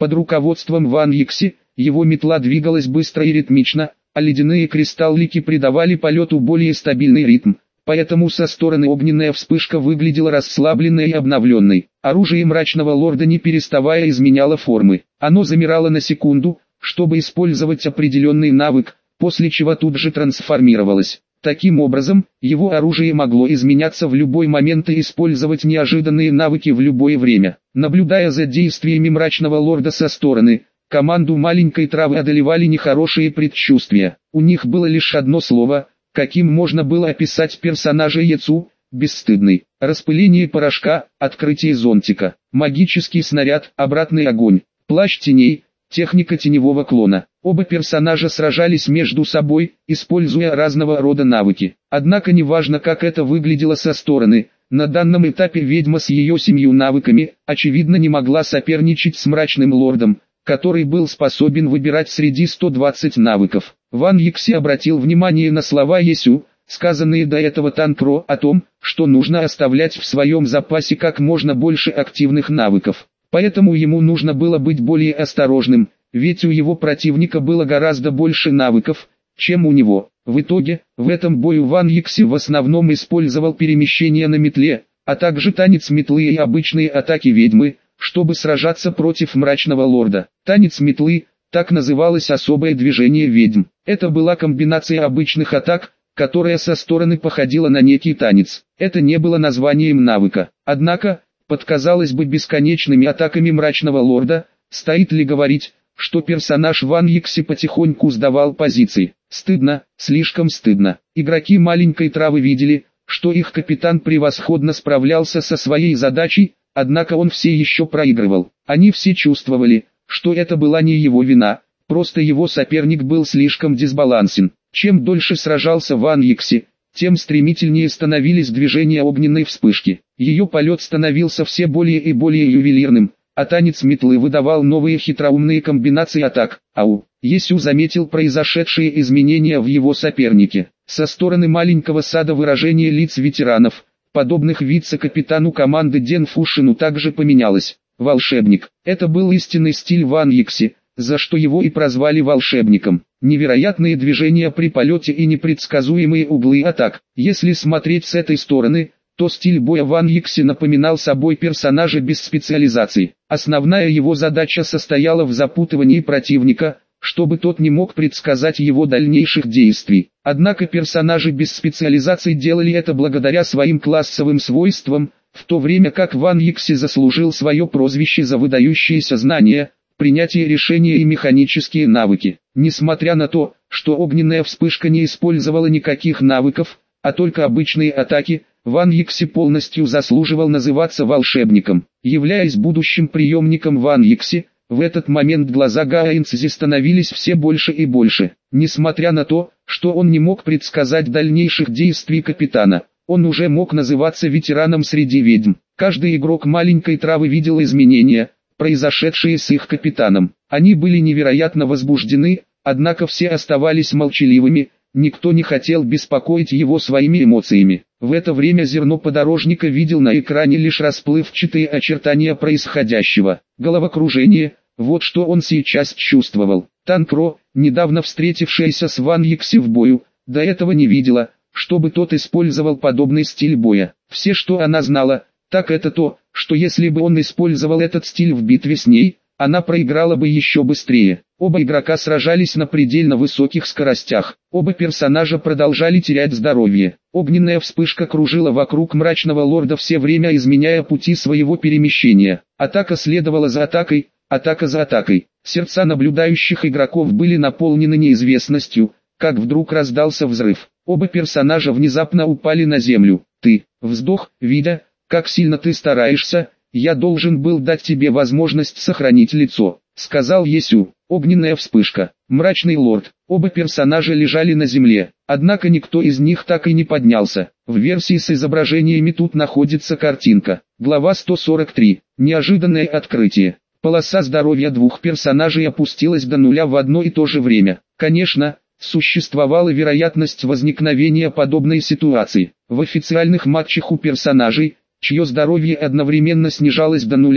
Под руководством Ван Йекси, его метла двигалась быстро и ритмично, а ледяные кристаллики придавали полету более стабильный ритм. Поэтому со стороны огненная вспышка выглядела расслабленной и обновленной. Оружие мрачного лорда не переставая изменяло формы. Оно замирало на секунду, чтобы использовать определенный навык, после чего тут же трансформировалось. Таким образом, его оружие могло изменяться в любой момент и использовать неожиданные навыки в любое время. Наблюдая за действиями мрачного лорда со стороны, команду маленькой травы одолевали нехорошие предчувствия. У них было лишь одно слово, каким можно было описать персонажа Яцу: бесстыдный. Распыление порошка, открытие зонтика, магический снаряд, обратный огонь, плащ теней, техника теневого клона. Оба персонажа сражались между собой, используя разного рода навыки. Однако неважно, как это выглядело со стороны, на данном этапе ведьма с ее семью навыками, очевидно, не могла соперничать с мрачным лордом, который был способен выбирать среди ста двадцати навыков. Ван Йекси обратил внимание на слова Есю, сказанные до этого Танкро, о том, что нужно оставлять в своем запасе как можно больше активных навыков. Поэтому ему нужно было быть более осторожным, ведь у его противника было гораздо больше навыков, чем у него. В итоге, в этом бою Ван Йекси в основном использовал перемещение на метле, а также танец метлы и обычные атаки ведьмы, чтобы сражаться против мрачного лорда. Танец метлы – так называлось особое движение ведьм. Это была комбинация обычных атак, которая со стороны походила на некий танец. Это не было названием навыка. Однако, под, казалось бы, бесконечными атаками мрачного лорда, стоит ли говорить, что персонаж Ван Йекси потихоньку сдавал позиции. Стыдно, слишком стыдно. Игроки маленькой травы видели, что их капитан превосходно справлялся со своей задачей, однако он все еще проигрывал. Они все чувствовали, что это была не его вина, просто его соперник был слишком дисбалансен. Чем дольше сражался Ван Йекси, тем стремительнее становились движения огненной вспышки. Ее полет становился все более и более ювелирным, а танец метлы выдавал новые хитроумные комбинации атак. Ау! Есю заметил произошедшие изменения в его сопернике. Со стороны маленького сада выражение лиц ветеранов, подобных вице-капитану команды Дэн Фушину, также поменялось. Волшебник. Это был истинный стиль Ван Йекси, за что его и прозвали волшебником. Невероятные движения при полете и непредсказуемые углы атак. Если смотреть с этой стороны, то стиль боя Ван Йекси напоминал собой персонажа без специализации. Основная его задача состояла в запутывании противника, чтобы тот не мог предсказать его дальнейших действий. Однако персонажи без специализации делали это благодаря своим классовым свойствам, в то время как Ван Йекси заслужил свое прозвище за выдающиеся знания, принятие решений и механические навыки. Несмотря на то, что огненная вспышка не использовала никаких навыков, а только обычные атаки, Ван Йекси полностью заслуживал называться волшебником. Являясь будущим преемником Ван Йекси, в этот момент глаза Гаэнцзи становились все больше и больше. Несмотря на то, что он не мог предсказать дальнейших действий капитана, он уже мог называться ветераном среди ведьм. Каждый игрок маленькой травы видел изменения, произошедшие с их капитаном. Они были невероятно возбуждены, однако все оставались молчаливыми, никто не хотел беспокоить его своими эмоциями. В это время зерно подорожника видел на экране лишь расплывчатые очертания происходящего. Головокружение, вот что он сейчас чувствовал. Танкро, недавно встретившаяся с Ван Йекси в бою, до этого не видела, чтобы тот использовал подобный стиль боя. Все, что она знала, так это то, что если бы он использовал этот стиль в битве с ней, она проиграла бы еще быстрее. Оба игрока сражались на предельно высоких скоростях. Оба персонажа продолжали терять здоровье. Огненная вспышка кружила вокруг мрачного лорда все время, изменяя пути своего перемещения. Атака следовала за атакой, атака за атакой. Сердца наблюдающих игроков были наполнены неизвестностью, как вдруг раздался взрыв. Оба персонажа внезапно упали на землю. Ты, вздох, видя, как сильно ты стараешься, я должен был дать тебе возможность сохранить лицо, сказал Есю. Огненная вспышка, мрачный лорд. Оба персонажа лежали на земле, однако никто из них так и не поднялся. В версии с изображениями тут находится картинка. Глава сто сорок три. Неожиданное открытие. Полоса здоровья двух персонажей опустилась до нуля в одно и то же время. Конечно, существовала вероятность возникновения подобной ситуации. В официальных матчах у персонажей, чье здоровье одновременно снижалось до нуля,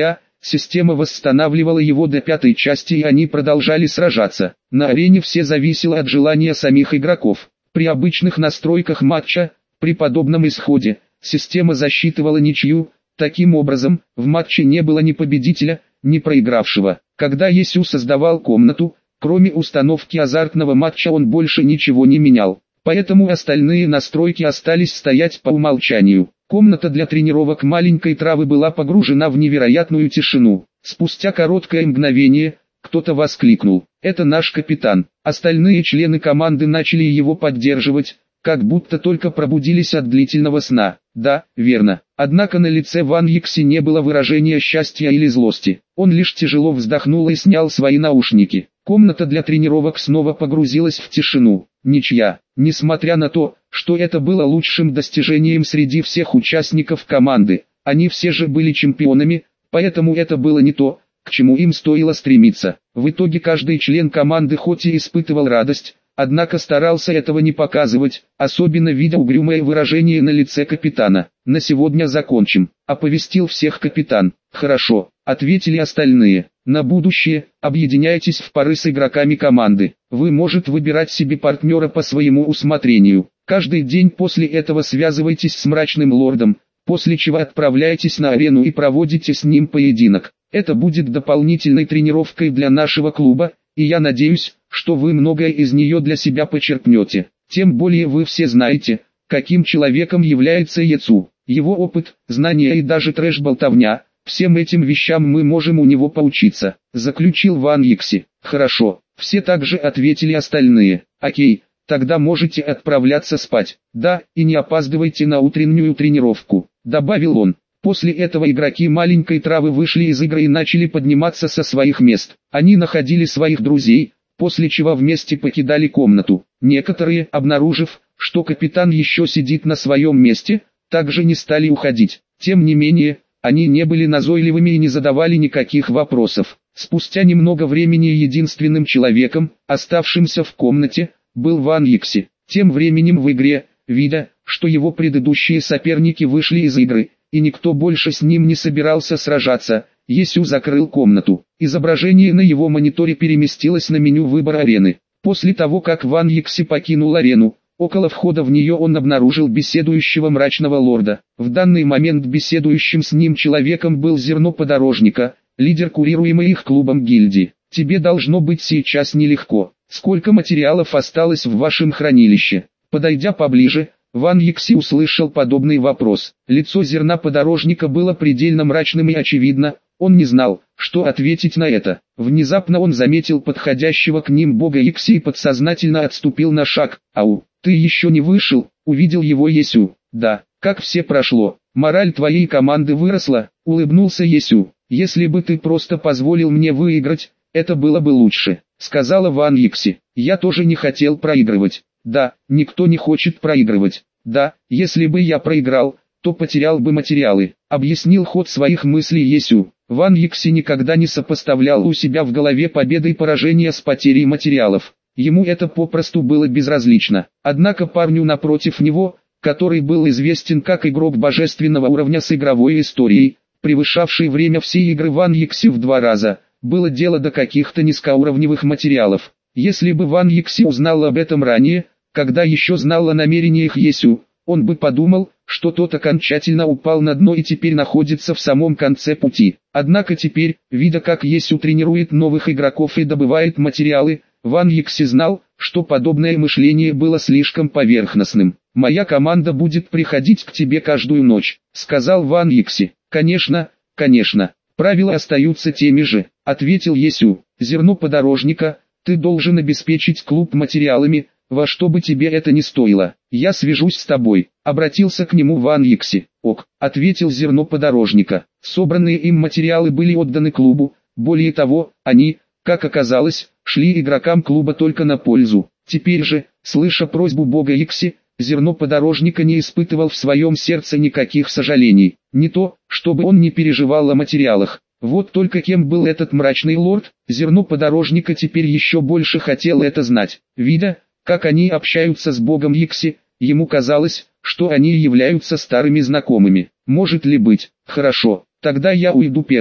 Система восстанавливала его до пятой части, и они продолжали сражаться. На арене все зависело от желания самих игроков. При обычных настройках матча, при подобном исходе, система засчитывала ничью. Таким образом, в матче не было ни победителя, ни проигравшего. Когда Есю создавал комнату, кроме установки азартного матча он больше ничего не менял. Поэтому остальные настройки остались стоять по умолчанию. Комната для тренировок маленькой травы была погружена в невероятную тишину. Спустя короткое мгновение, кто-то воскликнул: «Это наш капитан». Остальные члены команды начали его поддерживать, как будто только пробудились от длительного сна. Да, верно. Однако на лице Ван Йекси не было выражения счастья или злости. Он лишь тяжело вздохнул и снял свои наушники. Комната для тренировок снова погрузилась в тишину. Ничья. Несмотря на то, что это было лучшим достижением среди всех участников команды, они все же были чемпионами, поэтому это было не то, к чему им стоило стремиться. В итоге каждый член команды хоть и испытывал радость, однако старался этого не показывать, особенно видя угрюмое выражение на лице капитана. «На сегодня закончим», — оповестил всех капитан. «Хорошо», — ответили остальные. «На будущее, объединяйтесь в пары с игроками команды. Вы можете выбирать себе партнера по своему усмотрению. Каждый день после этого связывайтесь с Мрачным Лордом, после чего отправляйтесь на арену и проводите с ним поединок. Это будет дополнительной тренировкой для нашего клуба, и я надеюсь, что вы многое из нее для себя почерпнете. Тем более вы все знаете, каким человеком является Яцу. Его опыт, знания и даже трэш-болтовня, всем этим вещам мы можем у него поучиться», — заключил Ван Йекси. «Хорошо», — все также ответили остальные. «Окей, тогда можете отправляться спать. Да, и не опаздывайте на утреннюю тренировку», — добавил он. После этого игроки маленькой травы вышли из игры и начали подниматься со своих мест. Они находили своих друзей, после чего вместе покидали комнату. Некоторые, обнаружив, что капитан еще сидит на своем месте, также не стали уходить. Тем не менее, они не были назойливыми и не задавали никаких вопросов. Спустя немного времени единственным человеком, оставшимся в комнате, был Ван Йекси. Тем временем в игре, видя, что его предыдущие соперники вышли из игры, и никто больше с ним не собирался сражаться, Есю закрыл комнату. Изображение на его мониторе переместилось на меню выбора арены. После того, как Ван Йекси покинул арену, около входа в нее он обнаружил беседующего Мрачного Лорда. В данный момент беседующим с ним человеком был Зерно Подорожника, лидер курируемой их клубом гильдии. «Тебе должно быть сейчас нелегко. Сколько материалов осталось в вашем хранилище?» Подойдя поближе, Ван Йекси услышал подобный вопрос. Лицо Зерна Подорожника было предельно мрачным и очевидно, он не знал, что ответить на это. Внезапно он заметил подходящего к ним бога Йекси и подсознательно отступил на шаг. «Ау, ты еще не вышел?» — увидел его Есю. «Да, как все прошло? Мораль твоей команды выросла?» — улыбнулся Есю. «Если бы ты просто позволил мне выиграть, это было бы лучше», — сказала Ван Йекси. «Я тоже не хотел проигрывать». «Да, никто не хочет проигрывать. Да, если бы я проиграл, то потерял бы материалы», — объяснил ход своих мыслей Есю. Ван Йекси никогда не сопоставлял у себя в голове победы и поражения с потерей материалов. Ему это попросту было безразлично. Однако парню напротив него, который был известен как игрок божественного уровня с игровой историей, превышавший время всей игры Ван Йекси в два раза, было дело до каких-то низкоуровневых материалов. Если бы Ван Йекси узнал об этом ранее, когда еще знал о намерениях Есю, он бы подумал, что тот окончательно упал на дно и теперь находится в самом конце пути. Однако теперь, видя как Есю тренирует новых игроков и добывает материалы, Ван Йекси знал, что подобное мышление было слишком поверхностным. «Моя команда будет приходить к тебе каждую ночь», — сказал Ван Йекси. «Конечно, конечно, правила остаются теми же», — ответил Есю. «Зерно Подорожника, ты должен обеспечить клуб материалами, во что бы тебе это ни стоило. Я свяжусь с тобой», — обратился к нему Ван Йекси. «Ок», — ответил Зерно Подорожника. Собранные им материалы были отданы клубу, более того, они, как оказалось, шли игрокам клуба только на пользу. Теперь же, слыша просьбу бога Йекси, Зерно Подорожника не испытывал в своем сердце никаких сожалений. Не то, чтобы он не переживал о материалах. Вот только кем был этот Мрачный Лорд, Зерно Подорожника теперь еще больше хотел это знать. Видя, как они общаются с богом Йекси, ему казалось, что они являются старыми знакомыми. «Может ли быть? Хорошо, тогда я уйду первым»,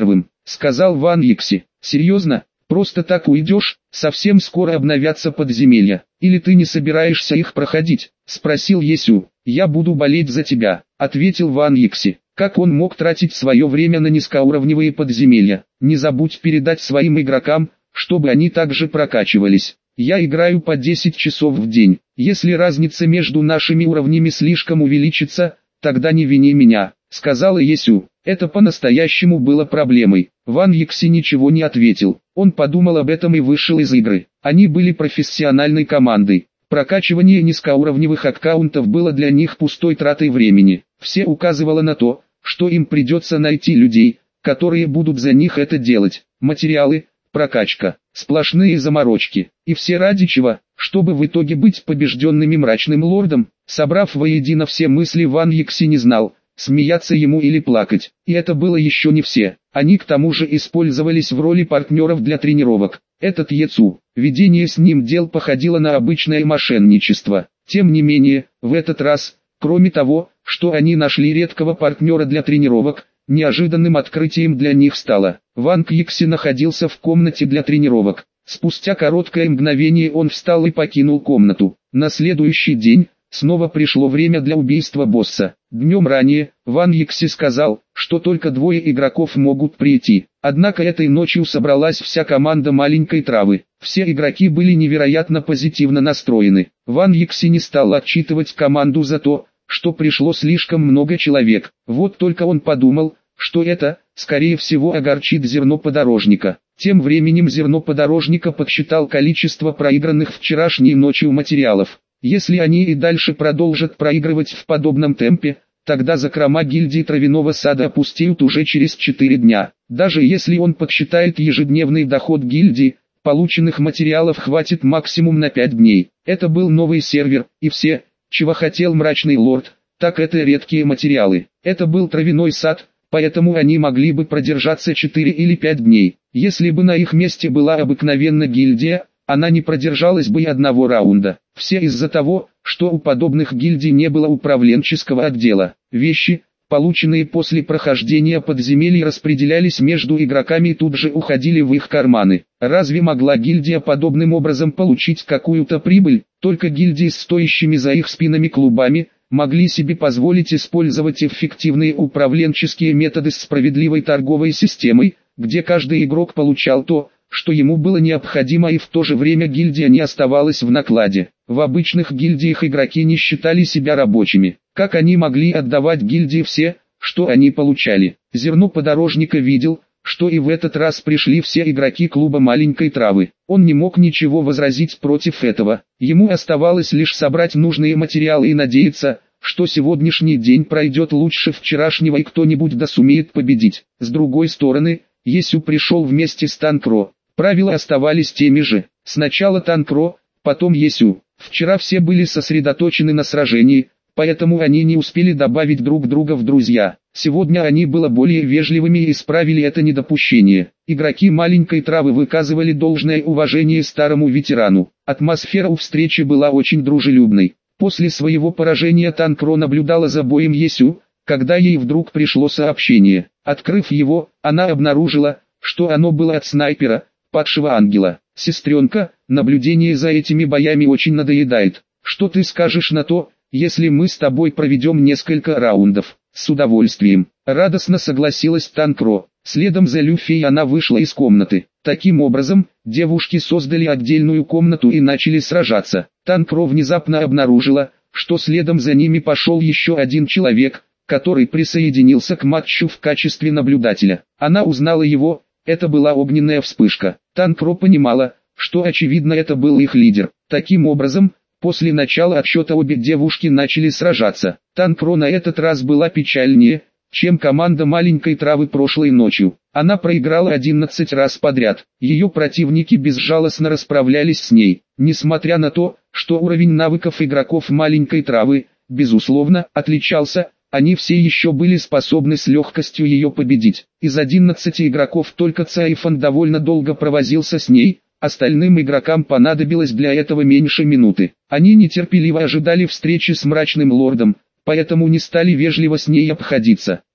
сказал Ван Йекси. Серьезно? Просто так уйдешь? Совсем скоро обновятся подземелья. Или ты не собираешься их проходить? Спросил Есю. Я буду болеть за тебя, ответил Ван Йекси. Как он мог тратить свое время на низкоуровневые подземелья? Не забудь передать своим игрокам, чтобы они также прокачивались. Я играю по десять часов в день. Если разница между нашими уровнями слишком увеличится, тогда не вини меня, сказала Есю. Это по-настоящему было проблемой. Ван Йекси ничего не ответил. Он подумал об этом и вышел из игры. Они были профессиональной командой. Прокачивание низкоуровневых аккаунтов было для них пустой тратой времени. Все указывало на то, что им придется найти людей, которые будут за них это делать. Материалы, прокачка, сплошные заморочки. И все ради чего? Чтобы в итоге быть побежденными мрачным лордом. Собрав воедино все мысли, Ван Йекси не знал, смеяться ему или плакать. И это было еще не все. Они к тому же использовались в роли партнеров для тренировок. Этот Ецу, ведение с ним дел походило на обычное мошенничество. Тем не менее, в этот раз, кроме того, что они нашли редкого партнера для тренировок, неожиданным открытием для них стало. Ван Йекси находился в комнате для тренировок. Спустя короткое мгновение он встал и покинул комнату. На следующий день, снова пришло время для убийства босса. Днем ранее, Ван Йекси сказал, что только двое игроков могут прийти. Однако этой ночью собралась вся команда маленькой травы. Все игроки были невероятно позитивно настроены. Ван Йекси не стал отчитывать команду за то, что пришло слишком много человек. Вот только он подумал, что это, скорее всего, огорчит зерноподорожника. Тем временем зерноподорожника подсчитал количество проигранных вчерашней ночью материалов. Если они и дальше продолжат проигрывать в подобном темпе, тогда закрома гильдии травяного сада опустеют уже через четыре дня. Даже если он подсчитает ежедневный доход гильдии, полученных материалов хватит максимум на пять дней. Это был новый сервер, и все, чего хотел мрачный лорд, так это редкие материалы. Это был травяной сад, поэтому они могли бы продержаться четыре или пять дней. Если бы на их месте была обыкновенная гильдия, она не продержалась бы и одного раунда. Все из-за того, что у подобных гильдий не было управленческого отдела. Вещи, полученные после прохождения подземелий, распределялись между игроками и тут же уходили в их карманы. Разве могла гильдия подобным образом получить какую-то прибыль? Только гильдии с стоящими за их спинами клубами могли себе позволить использовать эффективные управленческие методы с справедливой торговой системой, где каждый игрок получал то, что ему было необходимо, и в то же время гильдия не оставалась в накладе. В обычных гильдиях игроки не считали себя рабочими. Как они могли отдавать гильдии все, что они получали? Зерно подорожника видел, что и в этот раз пришли все игроки клуба маленькой травы. Он не мог ничего возразить против этого. Ему оставалось лишь собрать нужные материалы и надеяться, что сегодняшний день пройдет лучше вчерашнего и кто-нибудь да сумеет победить. С другой стороны, Есю пришел вместе с Танкро. Правила оставались теми же. Сначала Танкро, потом Есю. Вчера все были сосредоточены на сражении, поэтому они не успели добавить друг друга в друзья. Сегодня они были более вежливыми и исправили это недопущение. Игроки маленькой травы выказывали должное уважение старому ветерану. Атмосфера у встречи была очень дружелюбной. После своего поражения Танкро наблюдала за боем Есю, когда ей вдруг пришло сообщение. Открыв его, она обнаружила, что оно было от снайпера, падшего ангела. «Сестренка, наблюдение за этими боями очень надоедает. Что ты скажешь на то, если мы с тобой проведем несколько раундов?» «С удовольствием», — радостно согласилась Танкро. Следом за Люфей она вышла из комнаты. Таким образом, девушки создали отдельную комнату и начали сражаться. Танкро внезапно обнаружила, что следом за ними пошел еще один человек, который присоединился к матчу в качестве наблюдателя. Она узнала его, это была огненная вспышка. Танкро понимала, что очевидно это был их лидер. Таким образом, после начала отсчета обе девушки начали сражаться. Танкро на этот раз была печальнее, чем команда маленькой травы прошлой ночью. Она проиграла одиннадцать раз подряд. Ее противники безжалостно расправлялись с ней. Несмотря на то, что уровень навыков игроков маленькой травы, безусловно, отличался, они все еще были способны с легкостью ее победить. Из одиннадцати игроков только Цайфан довольно долго провозился с ней, остальным игрокам понадобилось для этого меньше минуты. Они нетерпеливо ожидали встречи с мрачным лордом, поэтому не стали вежливо с ней обходиться.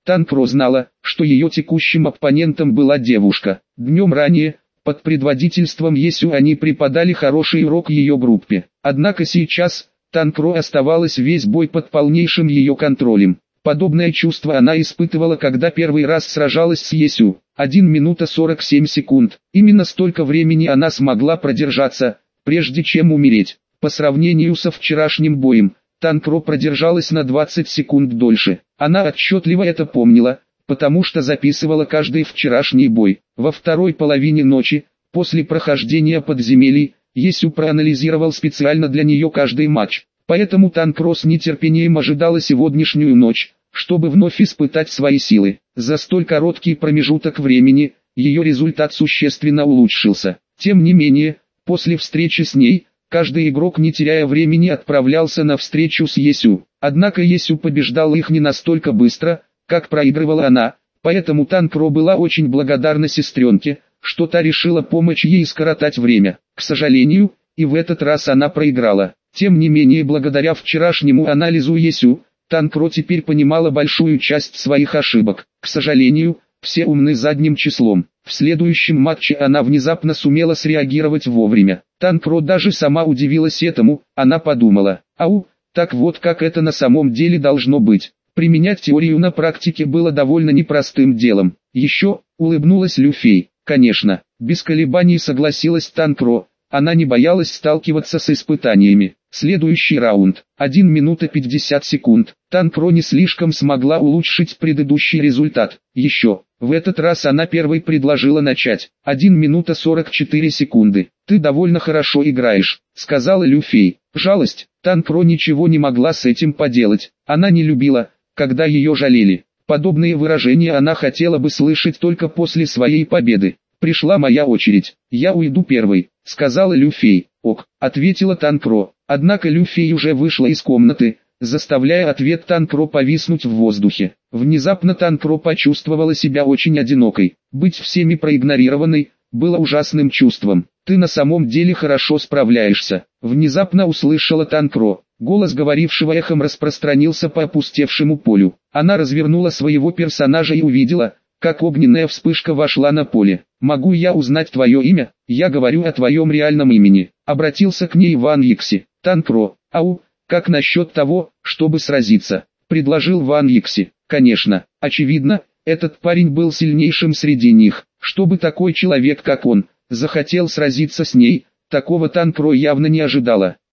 Танкро знала, что ее текущим оппонентом была девушка. Днем ранее, под предводительством Есю они преподали хороший урок ее группе. Однако сейчас, Танкро оставалась весь бой под полнейшим ее контролем. Подобное чувство она испытывала, когда первый раз сражалась с Есю. один минута сорок семь секунд. Именно столько времени она смогла продержаться, прежде чем умереть. По сравнению со вчерашним боем, Танкро продержалась на двадцать секунд дольше. Она отчетливо это помнила, потому что записывала каждый вчерашний бой. Во второй половине ночи, после прохождения подземелий, Есю проанализировал специально для нее каждый матч. Поэтому Танкро с нетерпением ожидала сегодняшнюю ночь, чтобы вновь испытать свои силы. За столь короткий промежуток времени, ее результат существенно улучшился. Тем не менее, после встречи с ней, каждый игрок, не теряя времени, отправлялся на встречу с Есю. Однако Есю побеждал их не настолько быстро, как проигрывала она, поэтому Танкро была очень благодарна сестренке, что та решила помочь ей скоротать время. К сожалению, и в этот раз она проиграла. Тем не менее, благодаря вчерашнему анализу Есю, Танкро теперь понимала большую часть своих ошибок. К сожалению, все умны задним числом. В следующем матче она внезапно сумела среагировать вовремя. Танкро даже сама удивилась этому. Она подумала: ау, так вот как это на самом деле должно быть. Применять теорию на практике было довольно непростым делом. Еще, улыбнулась Лю Фей. Конечно, без колебаний согласилась Танкро. Она не боялась сталкиваться с испытаниями. Следующий раунд. один минута пятьдесят секунд. Танкро не слишком смогла улучшить предыдущий результат. Еще. В этот раз она первой предложила начать. один минута сорок четыре секунды. «Ты довольно хорошо играешь», — сказала Лю Фей. Жалость. Танкро ничего не могла с этим поделать. Она не любила, когда ее жалели. Подобные выражения она хотела бы слышать только после своей победы. «Пришла моя очередь. Я уйду первой», — сказала Лю Фей. «Ок», — ответила Танкро. Однако Лю Фей уже вышла из комнаты, заставляя ответ Танкро повиснуть в воздухе. Внезапно Танкро почувствовала себя очень одинокой. Быть всеми проигнорированной было ужасным чувством. «Ты на самом деле хорошо справляешься», — внезапно услышала Танкро. Голос говорившего эхом распространился по опустевшему полю. Она развернула своего персонажа и увидела, как огненная вспышка вошла на поле. «Могу я узнать твое имя?» «Я говорю о твоем реальном имени», — обратился к ней Ван Йикси. «Танкро, ау, как насчет того, чтобы сразиться?» — предложил Ван Йикси. «Конечно, очевидно, этот парень был сильнейшим среди них. Чтобы такой человек, как он, захотел сразиться с ней, такого Танкро явно не ожидала.